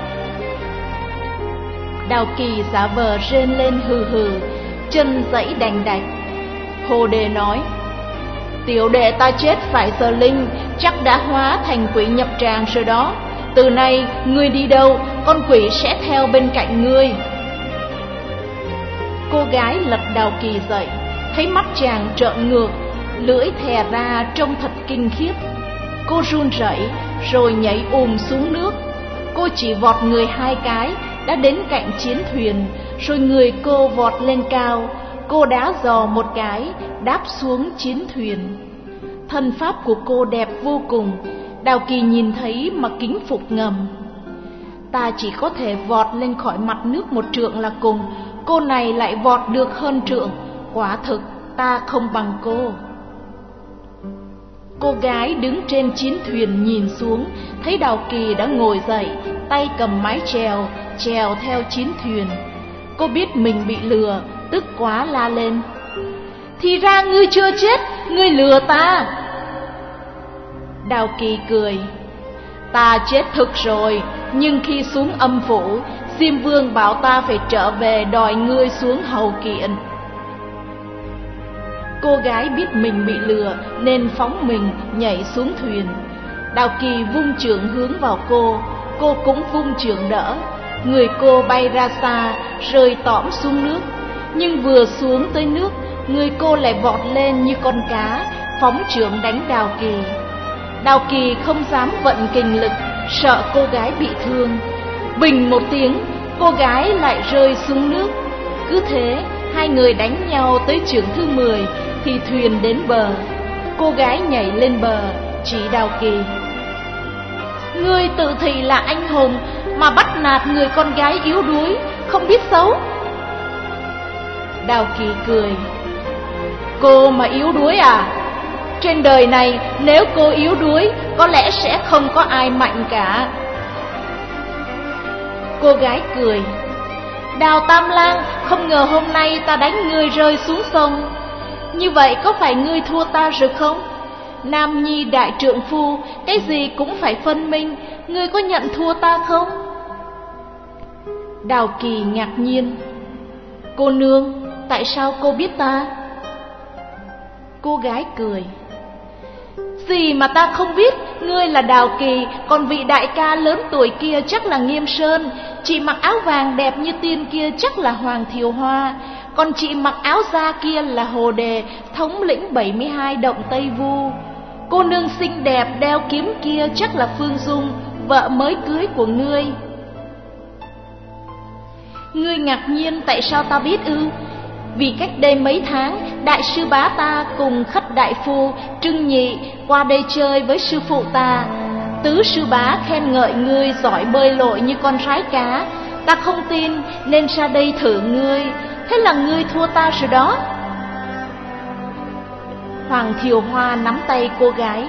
Đào Kỳ giả vờ rên lên hừ hừ, chân giãy đành đạch. Hồ đề nói: Tiểu đệ ta chết phải giờ linh, chắc đã hóa thành quỷ nhập tràng rồi đó. Từ nay ngươi đi đâu, con quỷ sẽ theo bên cạnh ngươi. Cô gái lật Đào Kỳ dậy, thấy mắt chàng trợn ngược, lưỡi thè ra trông thật kinh khiếp. Cô run rẩy rồi nhảy ùm xuống nước. Cô chỉ vọt người hai cái đã đến cạnh chiến thuyền, rồi người cô vọt lên cao. Cô đá giò một cái, đáp xuống chiến thuyền. Thân pháp của cô đẹp vô cùng, Đào Kỳ nhìn thấy mà kính phục ngầm. Ta chỉ có thể vọt lên khỏi mặt nước một trượng là cùng, cô này lại vọt được hơn trượng. Quả thực ta không bằng cô. Cô gái đứng trên chiến thuyền nhìn xuống, thấy Đào Kỳ đã ngồi dậy, tay cầm mái chèo, chèo theo chiến thuyền. Cô biết mình bị lừa, tức quá la lên: Thì ra ngươi chưa chết, ngươi lừa ta. Đào Kỳ cười: Ta chết thực rồi, nhưng khi xuống âm phủ, Diêm Vương bảo ta phải trở về đòi ngươi xuống hầu kiện. Cô gái biết mình bị lừa nên phóng mình nhảy xuống thuyền. Đào Kỳ vung chưởng hướng vào cô, cô cũng vung chưởng đỡ. Người cô bay ra xa, rơi tõm xuống nước. Nhưng vừa xuống tới nước, người cô lại vọt lên như con cá, phóng chưởng đánh Đào Kỳ. Đào Kỳ không dám vận kình lực, sợ cô gái bị thương. Bình một tiếng, cô gái lại rơi xuống nước. Cứ thế, hai người đánh nhau tới chưởng thứ mười thì thuyền đến bờ. Cô gái nhảy lên bờ, chỉ Đào Kỳ: Ngươi tự thị là anh hùng mà bắt nạt người con gái yếu đuối, không biết xấu. Đào Kỳ cười: Cô mà yếu đuối à? Trên đời này nếu cô yếu đuối, có lẽ sẽ không có ai mạnh cả. Cô gái cười: Đào Tam Lang, không ngờ hôm nay ta đánh ngươi rơi xuống sông. Như vậy có phải ngươi thua ta rồi không? Nam nhi đại trượng phu, cái gì cũng phải phân minh, ngươi có nhận thua ta không? Đào Kỳ ngạc nhiên: Cô nương, tại sao cô biết ta? Cô gái cười: Gì mà ta không biết, ngươi là Đào Kỳ, còn vị đại ca lớn tuổi kia chắc là Nghiêm Sơn. Chị mặc áo vàng đẹp như tiên kia chắc là Hoàng Thiều Hoa. Còn chị mặc áo da kia là Hồ Đề, thống lĩnh bảy mươi hai động Tây Vu. Cô nương xinh đẹp đeo kiếm kia chắc là Phương Dung, vợ mới cưới của ngươi. Ngươi ngạc nhiên tại sao ta biết ư? Vì cách đây mấy tháng, đại sư bá ta cùng khách đại phu Trưng Nhị qua đây chơi với sư phụ ta. Tứ sư bá khen ngợi ngươi giỏi bơi lội như con rái cá. Ta không tin nên ra đây thử ngươi, thế là ngươi thua ta rồi đó. Hoàng Thiều Hoa nắm tay cô gái: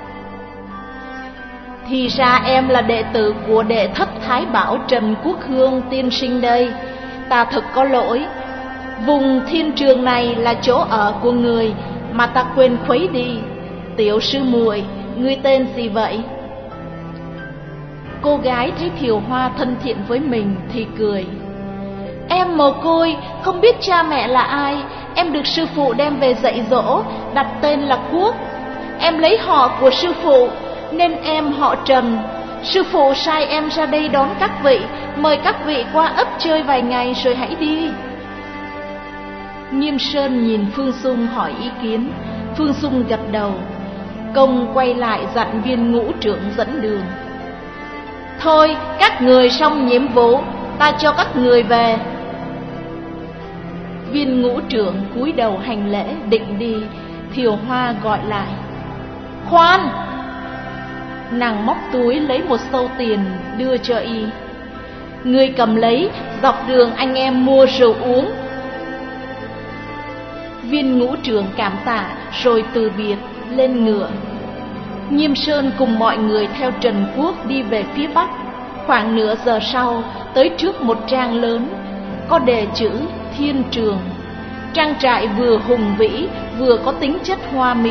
Thì ra em là đệ tử của đệ thất Thái Bảo Trần Quốc Hương tiên sinh đây. Ta thật có lỗi. Vùng thiên trường này là chỗ ở của người mà ta quên khuấy đi. Tiểu sư muội, ngươi tên gì vậy? Cô gái thấy Thiều Hoa thân thiện với mình thì cười: Em mồ côi, không biết cha mẹ là ai, em được sư phụ đem về dạy dỗ, đặt tên là Quốc. Em lấy họ của sư phụ nên em họ Trần. Sư phụ sai em ra đây đón các vị, mời các vị qua ấp chơi vài ngày rồi hãy đi. Nghiêm Sơn nhìn Phương Xung hỏi ý kiến. Phương Xung gật đầu. Công quay lại dặn viên ngũ trưởng dẫn đường. Thôi các người xong nhiệm vụ, ta cho các người về. Viên ngũ trưởng cúi đầu hành lễ định đi. Thiều Hoa gọi lại. Khoan! Nàng móc túi lấy một xâu tiền đưa cho y. Người cầm lấy, dọc đường anh em mua rượu uống. Viên ngũ trưởng cảm tạ rồi từ biệt lên ngựa. Nghiêm Sơn cùng mọi người theo Trần Quốc đi về phía bắc. Khoảng nửa giờ sau, tới trước một trang lớn có đề chữ Thiên Trường. Trang trại vừa hùng vĩ vừa có tính chất hoa mỹ.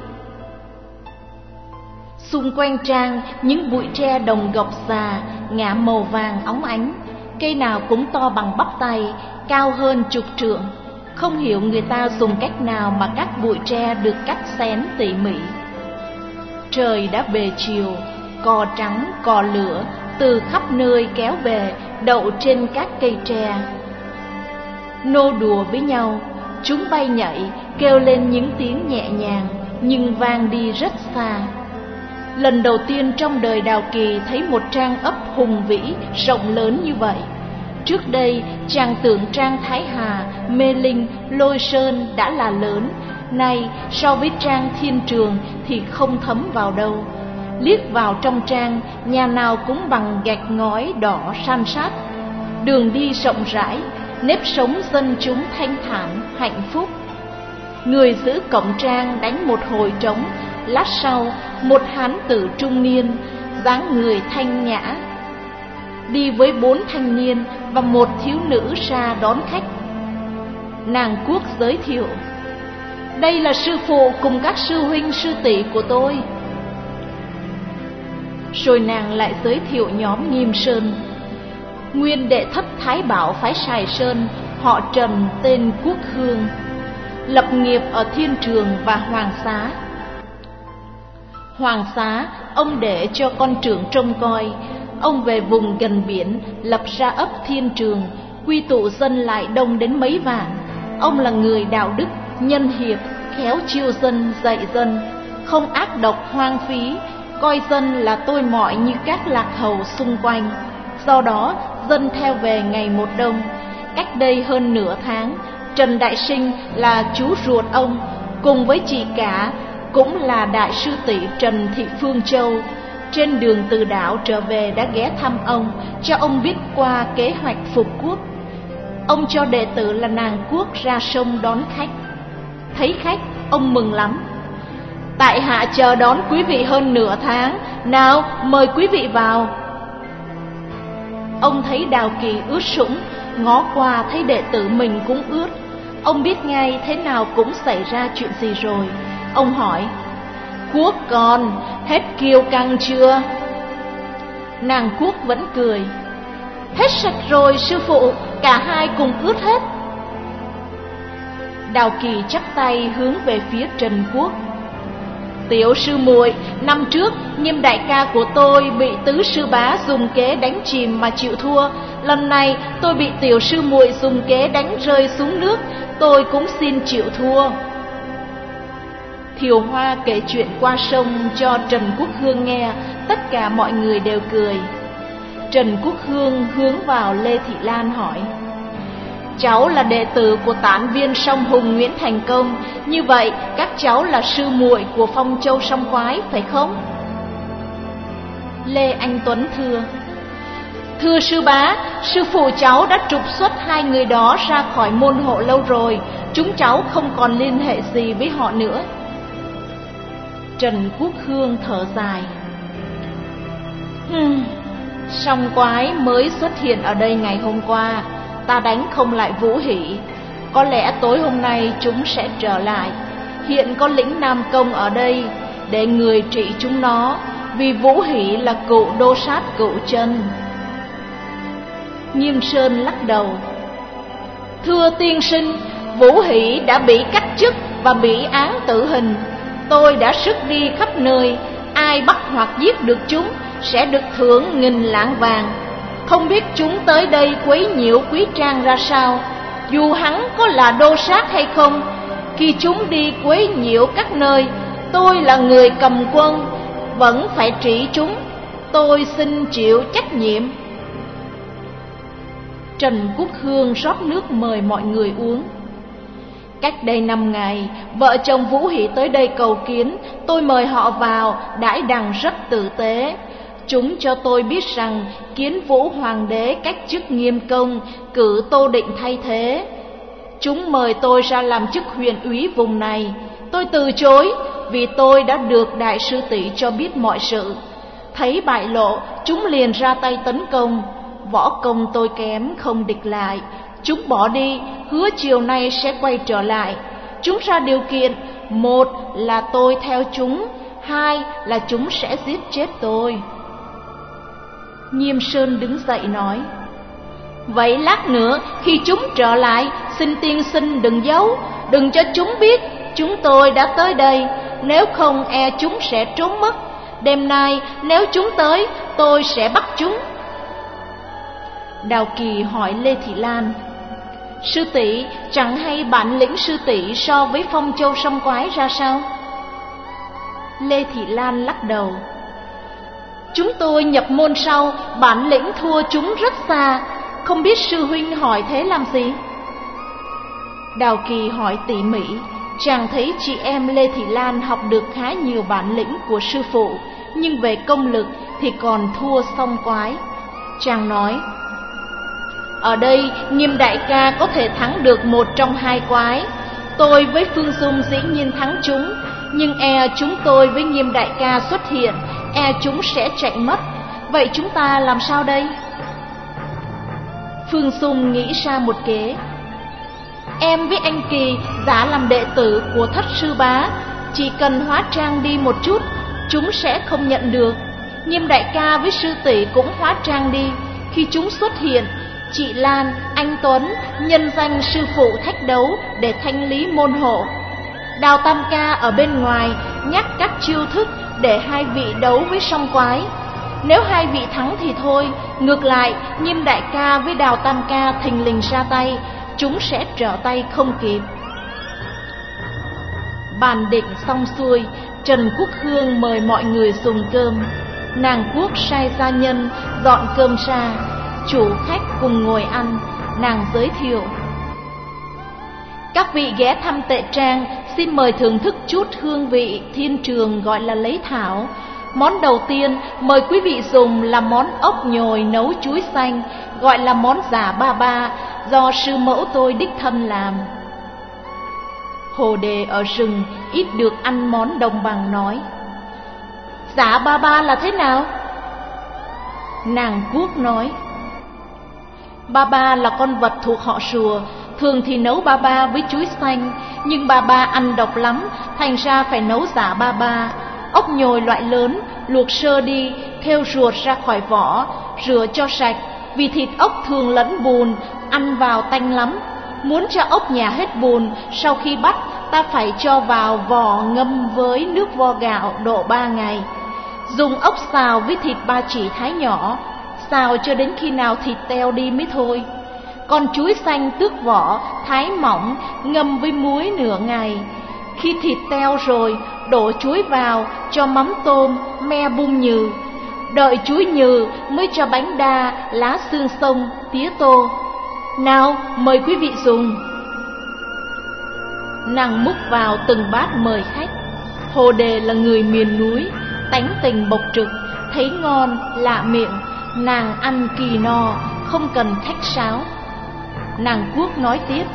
Xung quanh trang những bụi tre đồng gọc già ngả màu vàng óng ánh. Cây nào cũng to bằng bắp tay, cao hơn chục trượng. Không hiểu người ta dùng cách nào mà các bụi tre được cắt xén tỉ mỉ. Trời đã về chiều, cò trắng, cò lửa từ khắp nơi kéo về, đậu trên các cây tre. Nô đùa với nhau, chúng bay nhảy, kêu lên những tiếng nhẹ nhàng, nhưng vang đi rất xa. Lần đầu tiên trong đời Đào Kỳ thấy một trang ấp hùng vĩ, rộng lớn như vậy. Trước đây, chàng tưởng trang Thái Hà, Mê Linh, Lôi Sơn đã là lớn. Nay, so với trang Thiên Trường thì không thấm vào đâu. Liếc vào trong trang, nhà nào cũng bằng gạch ngói đỏ san sát. Đường đi rộng rãi, nếp sống dân chúng thanh thản, hạnh phúc. Người giữ cổng trang đánh một hồi trống. Lát sau, một hán tử trung niên, dáng người thanh nhã, đi với bốn thanh niên và một thiếu nữ ra đón khách. Nàng Quốc giới thiệu. Đây là sư phụ cùng các sư huynh sư tỷ của tôi. Rồi nàng lại giới thiệu nhóm Nghiêm Sơn. Nguyên đệ thất Thái Bảo phái Sài Sơn, họ Trần tên Quốc Hương, lập nghiệp ở Thiên Trường và Hoàng Xá. Hoàng Xá ông để cho con trưởng trông coi. Ông về vùng gần biển, lập ra ấp Thiên Trường, quy tụ dân lại đông đến mấy vạn. Ông là người đạo đức, nhân hiệp, khéo chiêu dân, dạy dân, không ác độc hoang phí, coi dân là tôi mọi như các lạc hầu xung quanh. Do đó, dân theo về ngày một đông. Cách đây hơn nửa tháng, Trần Đại Sinh là chú ruột ông, cùng với chị cả, cũng là đại sư tỷ Trần Thị Phương Châu, trên đường từ đảo trở về đã ghé thăm ông, cho ông biết qua kế hoạch phục quốc. Ông cho đệ tử là nàng Quốc ra sông đón khách. Thấy khách, ông mừng lắm. Tại hạ chờ đón quý vị hơn nửa tháng, nào mời quý vị vào. Ông thấy Đào Kỳ ướt sũng, ngó qua thấy đệ tử mình cũng ướt. Ông biết ngay thế nào cũng xảy ra chuyện gì rồi. Ông hỏi, Quốc con, hết kiêu căng chưa? Nàng Quốc vẫn cười, hết sạch rồi sư phụ, cả hai cùng ướt hết. Đào Kỳ chắp tay hướng về phía Trần Quốc. Tiểu sư muội, năm trước Nghiêm đại ca của tôi bị tứ sư bá dùng kế đánh chìm mà chịu thua. Lần này tôi bị tiểu sư muội dùng kế đánh rơi xuống nước, tôi cũng xin chịu thua. Thiều Hoa kể chuyện qua sông cho Trần Quốc Hương nghe, tất cả mọi người đều cười. Trần Quốc Hương hướng vào Lê Thị Lan hỏi, cháu là đệ tử của tán viên song hùng Nguyễn Thành Công, như vậy các cháu là sư muội của Phong Châu Song Quái phải không? Lê Anh Tuấn thưa, thưa sư bá, sư phụ cháu đã trục xuất hai người đó ra khỏi môn hộ lâu rồi, chúng cháu không còn liên hệ gì với họ nữa. Trần Quốc Hương thở dài, hmm, Song Quái mới xuất hiện ở đây ngày hôm qua, ta đánh không lại Vũ Hỷ, có lẽ tối hôm nay chúng sẽ trở lại. Hiện có lĩnh Nam Công ở đây để người trị chúng nó, vì Vũ Hỷ là cựu đô sát cựu chân. Nghiêm Sơn lắc đầu, thưa tiên sinh, Vũ Hỷ đã bị cách chức và bị án tử hình. Tôi đã sức đi khắp nơi, ai bắt hoặc giết được chúng sẽ được thưởng nghìn lạng vàng. Không biết chúng tới đây quấy nhiễu Quý Trang ra sao, dù hắn có là đô sát hay không. Khi chúng đi quấy nhiễu các nơi, tôi là người cầm quân, vẫn phải trị chúng. Tôi xin chịu trách nhiệm. Trần Quốc Hương rót nước mời mọi người uống. Cách đây năm ngày, vợ chồng Vũ Hỷ tới đây cầu kiến. Tôi mời họ vào, đãi đằng rất tử tế. Chúng cho tôi biết rằng Kiến Vũ Hoàng đế cách chức nghiêm công, cử Tô Định thay thế. Chúng mời tôi ra làm chức huyện úy vùng này. Tôi từ chối vì tôi đã được đại sư tỷ cho biết mọi sự. Thấy bại lộ, chúng liền ra tay tấn công. Võ công tôi kém, không địch lại. Chúng bỏ đi, hứa chiều nay sẽ quay trở lại. Chúng ra điều kiện, một là tôi theo chúng, hai là chúng sẽ giết chết tôi. Nghiêm Sơn đứng dậy nói: Vậy lát nữa khi chúng trở lại, xin tiên sinh đừng giấu, đừng cho chúng biết chúng tôi đã tới đây, nếu không e chúng sẽ trốn mất. Đêm nay nếu chúng tới, tôi sẽ bắt chúng. Đào Kỳ hỏi Lê Thị Lan: Sư tỷ, chẳng hay bản lĩnh sư tỷ so với Phong Châu Song Quái ra sao? Lê Thị Lan lắc đầu: Chúng tôi nhập môn sau, bản lĩnh thua chúng rất xa. Không biết sư huynh hỏi thế làm gì? Đào Kỳ hỏi tỉ mỉ. Chàng thấy chị em Lê Thị Lan học được khá nhiều bản lĩnh của sư phụ, nhưng về công lực thì còn thua Song Quái. Chàng nói: Ở đây Nghiêm đại ca có thể thắng được một trong hai quái. Tôi với Phương Dung dĩ nhiên thắng chúng, nhưng e chúng tôi với Nghiêm đại ca xuất hiện, e chúng sẽ chạy mất. Vậy chúng ta làm sao đây? Phương Dung nghĩ ra một kế. Em với anh Kỳ giả làm đệ tử của Thất sư bá, chỉ cần hóa trang đi một chút, chúng sẽ không nhận được. Nghiêm đại ca với sư tỷ cũng hóa trang đi. Khi chúng xuất hiện, chị Lan, anh Tuấn nhân danh sư phụ thách đấu để thanh lý môn hộ. Đào Tam ca ở bên ngoài nhắc các chiêu thức để hai vị đấu với Song Quái. Nếu hai vị thắng thì thôi, ngược lại Nghiêm đại ca với Đào Tam ca thình lình ra tay, chúng sẽ trở tay không kịp. Bàn định xong xuôi, Trần Quốc Hương mời mọi người dùng cơm. Nàng Quốc sai gia nhân dọn cơm ra, chủ khách cùng ngồi ăn. Nàng giới thiệu: Các vị ghé thăm Tệ Trang, xin mời thưởng thức chút hương vị thiên trường gọi là lấy thảo. Món đầu tiên mời quý vị dùng là món ốc nhồi nấu chuối xanh, gọi là món giả ba ba, do sư mẫu tôi đích thân làm. Hồ Đề ở rừng ít được ăn món đồng bằng nói: Giả ba ba là thế nào? Nàng Quốc nói: Ba ba là con vật thuộc họ Sùa, thường thì nấu ba ba với chuối xanh, nhưng ba ba ăn độc lắm, thành ra phải nấu giả ba ba. Ốc nhồi loại lớn, luộc sơ đi, thêu ruột ra khỏi vỏ, rửa cho sạch, vì thịt ốc thường lẫn bùn, ăn vào tanh lắm. Muốn cho ốc nhả hết bùn, sau khi bắt ta phải cho vào vỏ ngâm với nước vo gạo độ ba ngày. Dùng ốc xào với thịt ba chỉ thái nhỏ, xào cho đến khi nào thịt teo đi mới thôi. Còn chuối xanh tước vỏ, thái mỏng, ngâm với muối nửa ngày. Khi thịt teo rồi, đổ chuối vào, cho mắm tôm, me bung nhừ. Đợi chuối nhừ mới cho bánh đa, lá xương sông, tía tô. Nào, mời quý vị dùng. Nàng múc vào từng bát mời khách. Hồ Đề là người miền núi, tánh tình bộc trực, thấy ngon, lạ miệng, nàng ăn kỳ no, không cần khách sáo. Nàng Quốc nói tiếp: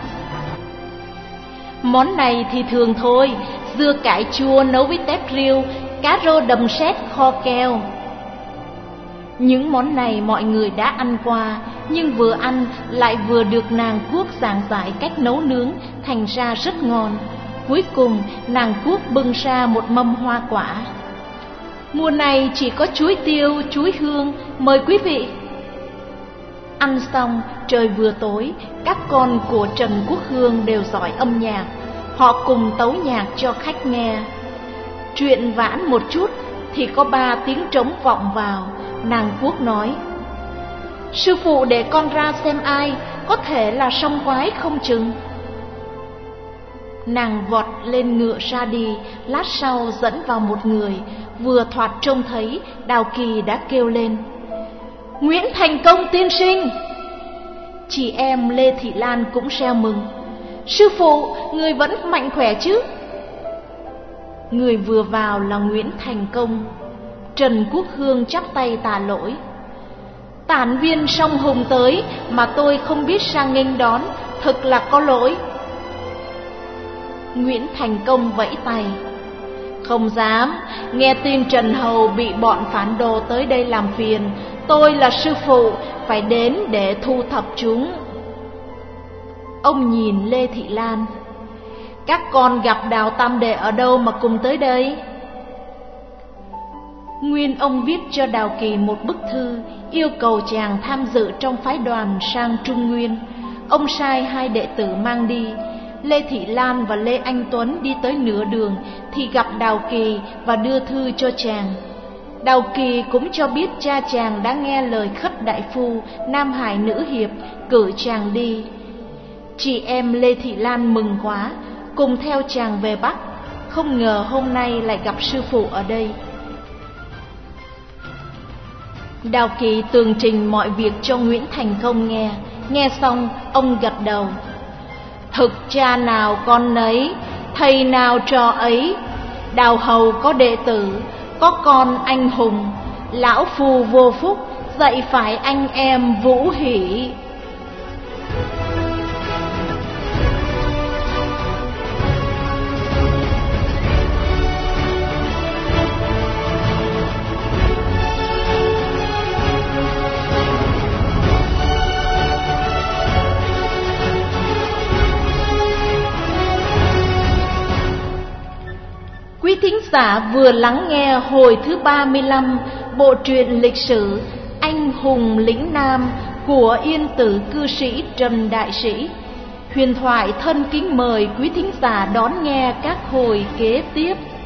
Món này thì thường thôi, dưa cải chua nấu với tép riêu, cá rô đầm sét kho keo. Những món này mọi người đã ăn qua, nhưng vừa ăn lại vừa được nàng Quốc giảng giải cách nấu nướng, thành ra rất ngon. Cuối cùng nàng Quốc bưng ra một mâm hoa quả. Mùa này chỉ có chuối tiêu, chuối hương, mời quý vị. Ăn xong, trời vừa tối, các con của Trần Quốc Hương đều giỏi âm nhạc. Họ cùng tấu nhạc cho khách nghe. Chuyện vãn một chút thì có ba tiếng trống vọng vào. Nàng Quốc nói: sư phụ để con ra xem ai, có thể là song quái không chừng. Nàng vọt lên ngựa ra đi, lát sau dẫn vào một người. Vừa thoạt trông thấy, Đào Kỳ đã kêu lên: Nguyễn Thành Công tiên sinh. Chị em Lê Thị Lan cũng reo mừng: sư phụ, người vẫn mạnh khỏe chứ? Người vừa vào là Nguyễn Thành Công. Trần Quốc Hương chắp tay tạ lỗi: tản viên Song Hùng tới mà tôi không biết sang nghênh đón, thật là có lỗi. Nguyễn Thành Công vẫy tay: không dám, nghe tin Trần Hầu bị bọn phản đồ tới đây làm phiền, tôi là sư phụ phải đến để thu thập chúng. Ông nhìn Lê Thị Lan: các con gặp Đào Tam Đệ ở đâu mà cùng tới đây? Nguyên ông viết cho Đào Kỳ một bức thư, yêu cầu chàng tham dự trong phái đoàn sang Trung Nguyên. Ông sai hai đệ tử mang đi. Lê Thị Lan và Lê Anh Tuấn đi tới nửa đường thì gặp Đào Kỳ và đưa thư cho chàng. Đào Kỳ cũng cho biết cha chàng đã nghe lời Khất đại phu Nam Hải nữ hiệp cử chàng đi. Chị em Lê Thị Lan mừng quá, cùng theo chàng về Bắc. Không ngờ hôm nay lại gặp sư phụ ở đây. Đào Kỳ tường trình mọi việc cho Nguyễn Thành Công nghe. Nghe xong, ông gật đầu: thực cha nào con nấy, thầy nào trò ấy. Đào hầu có đệ tử, có con anh hùng. Lão phu vô phúc, dạy phải anh em vũ hỷ. Quý thính giả vừa lắng nghe hồi thứ ba mươi lăm bộ truyện lịch sử Anh hùng lĩnh Nam của Yên Tử cư sĩ Trần Đại Sĩ. Huyền thoại thân kính mời quý thính giả đón nghe các hồi kế tiếp.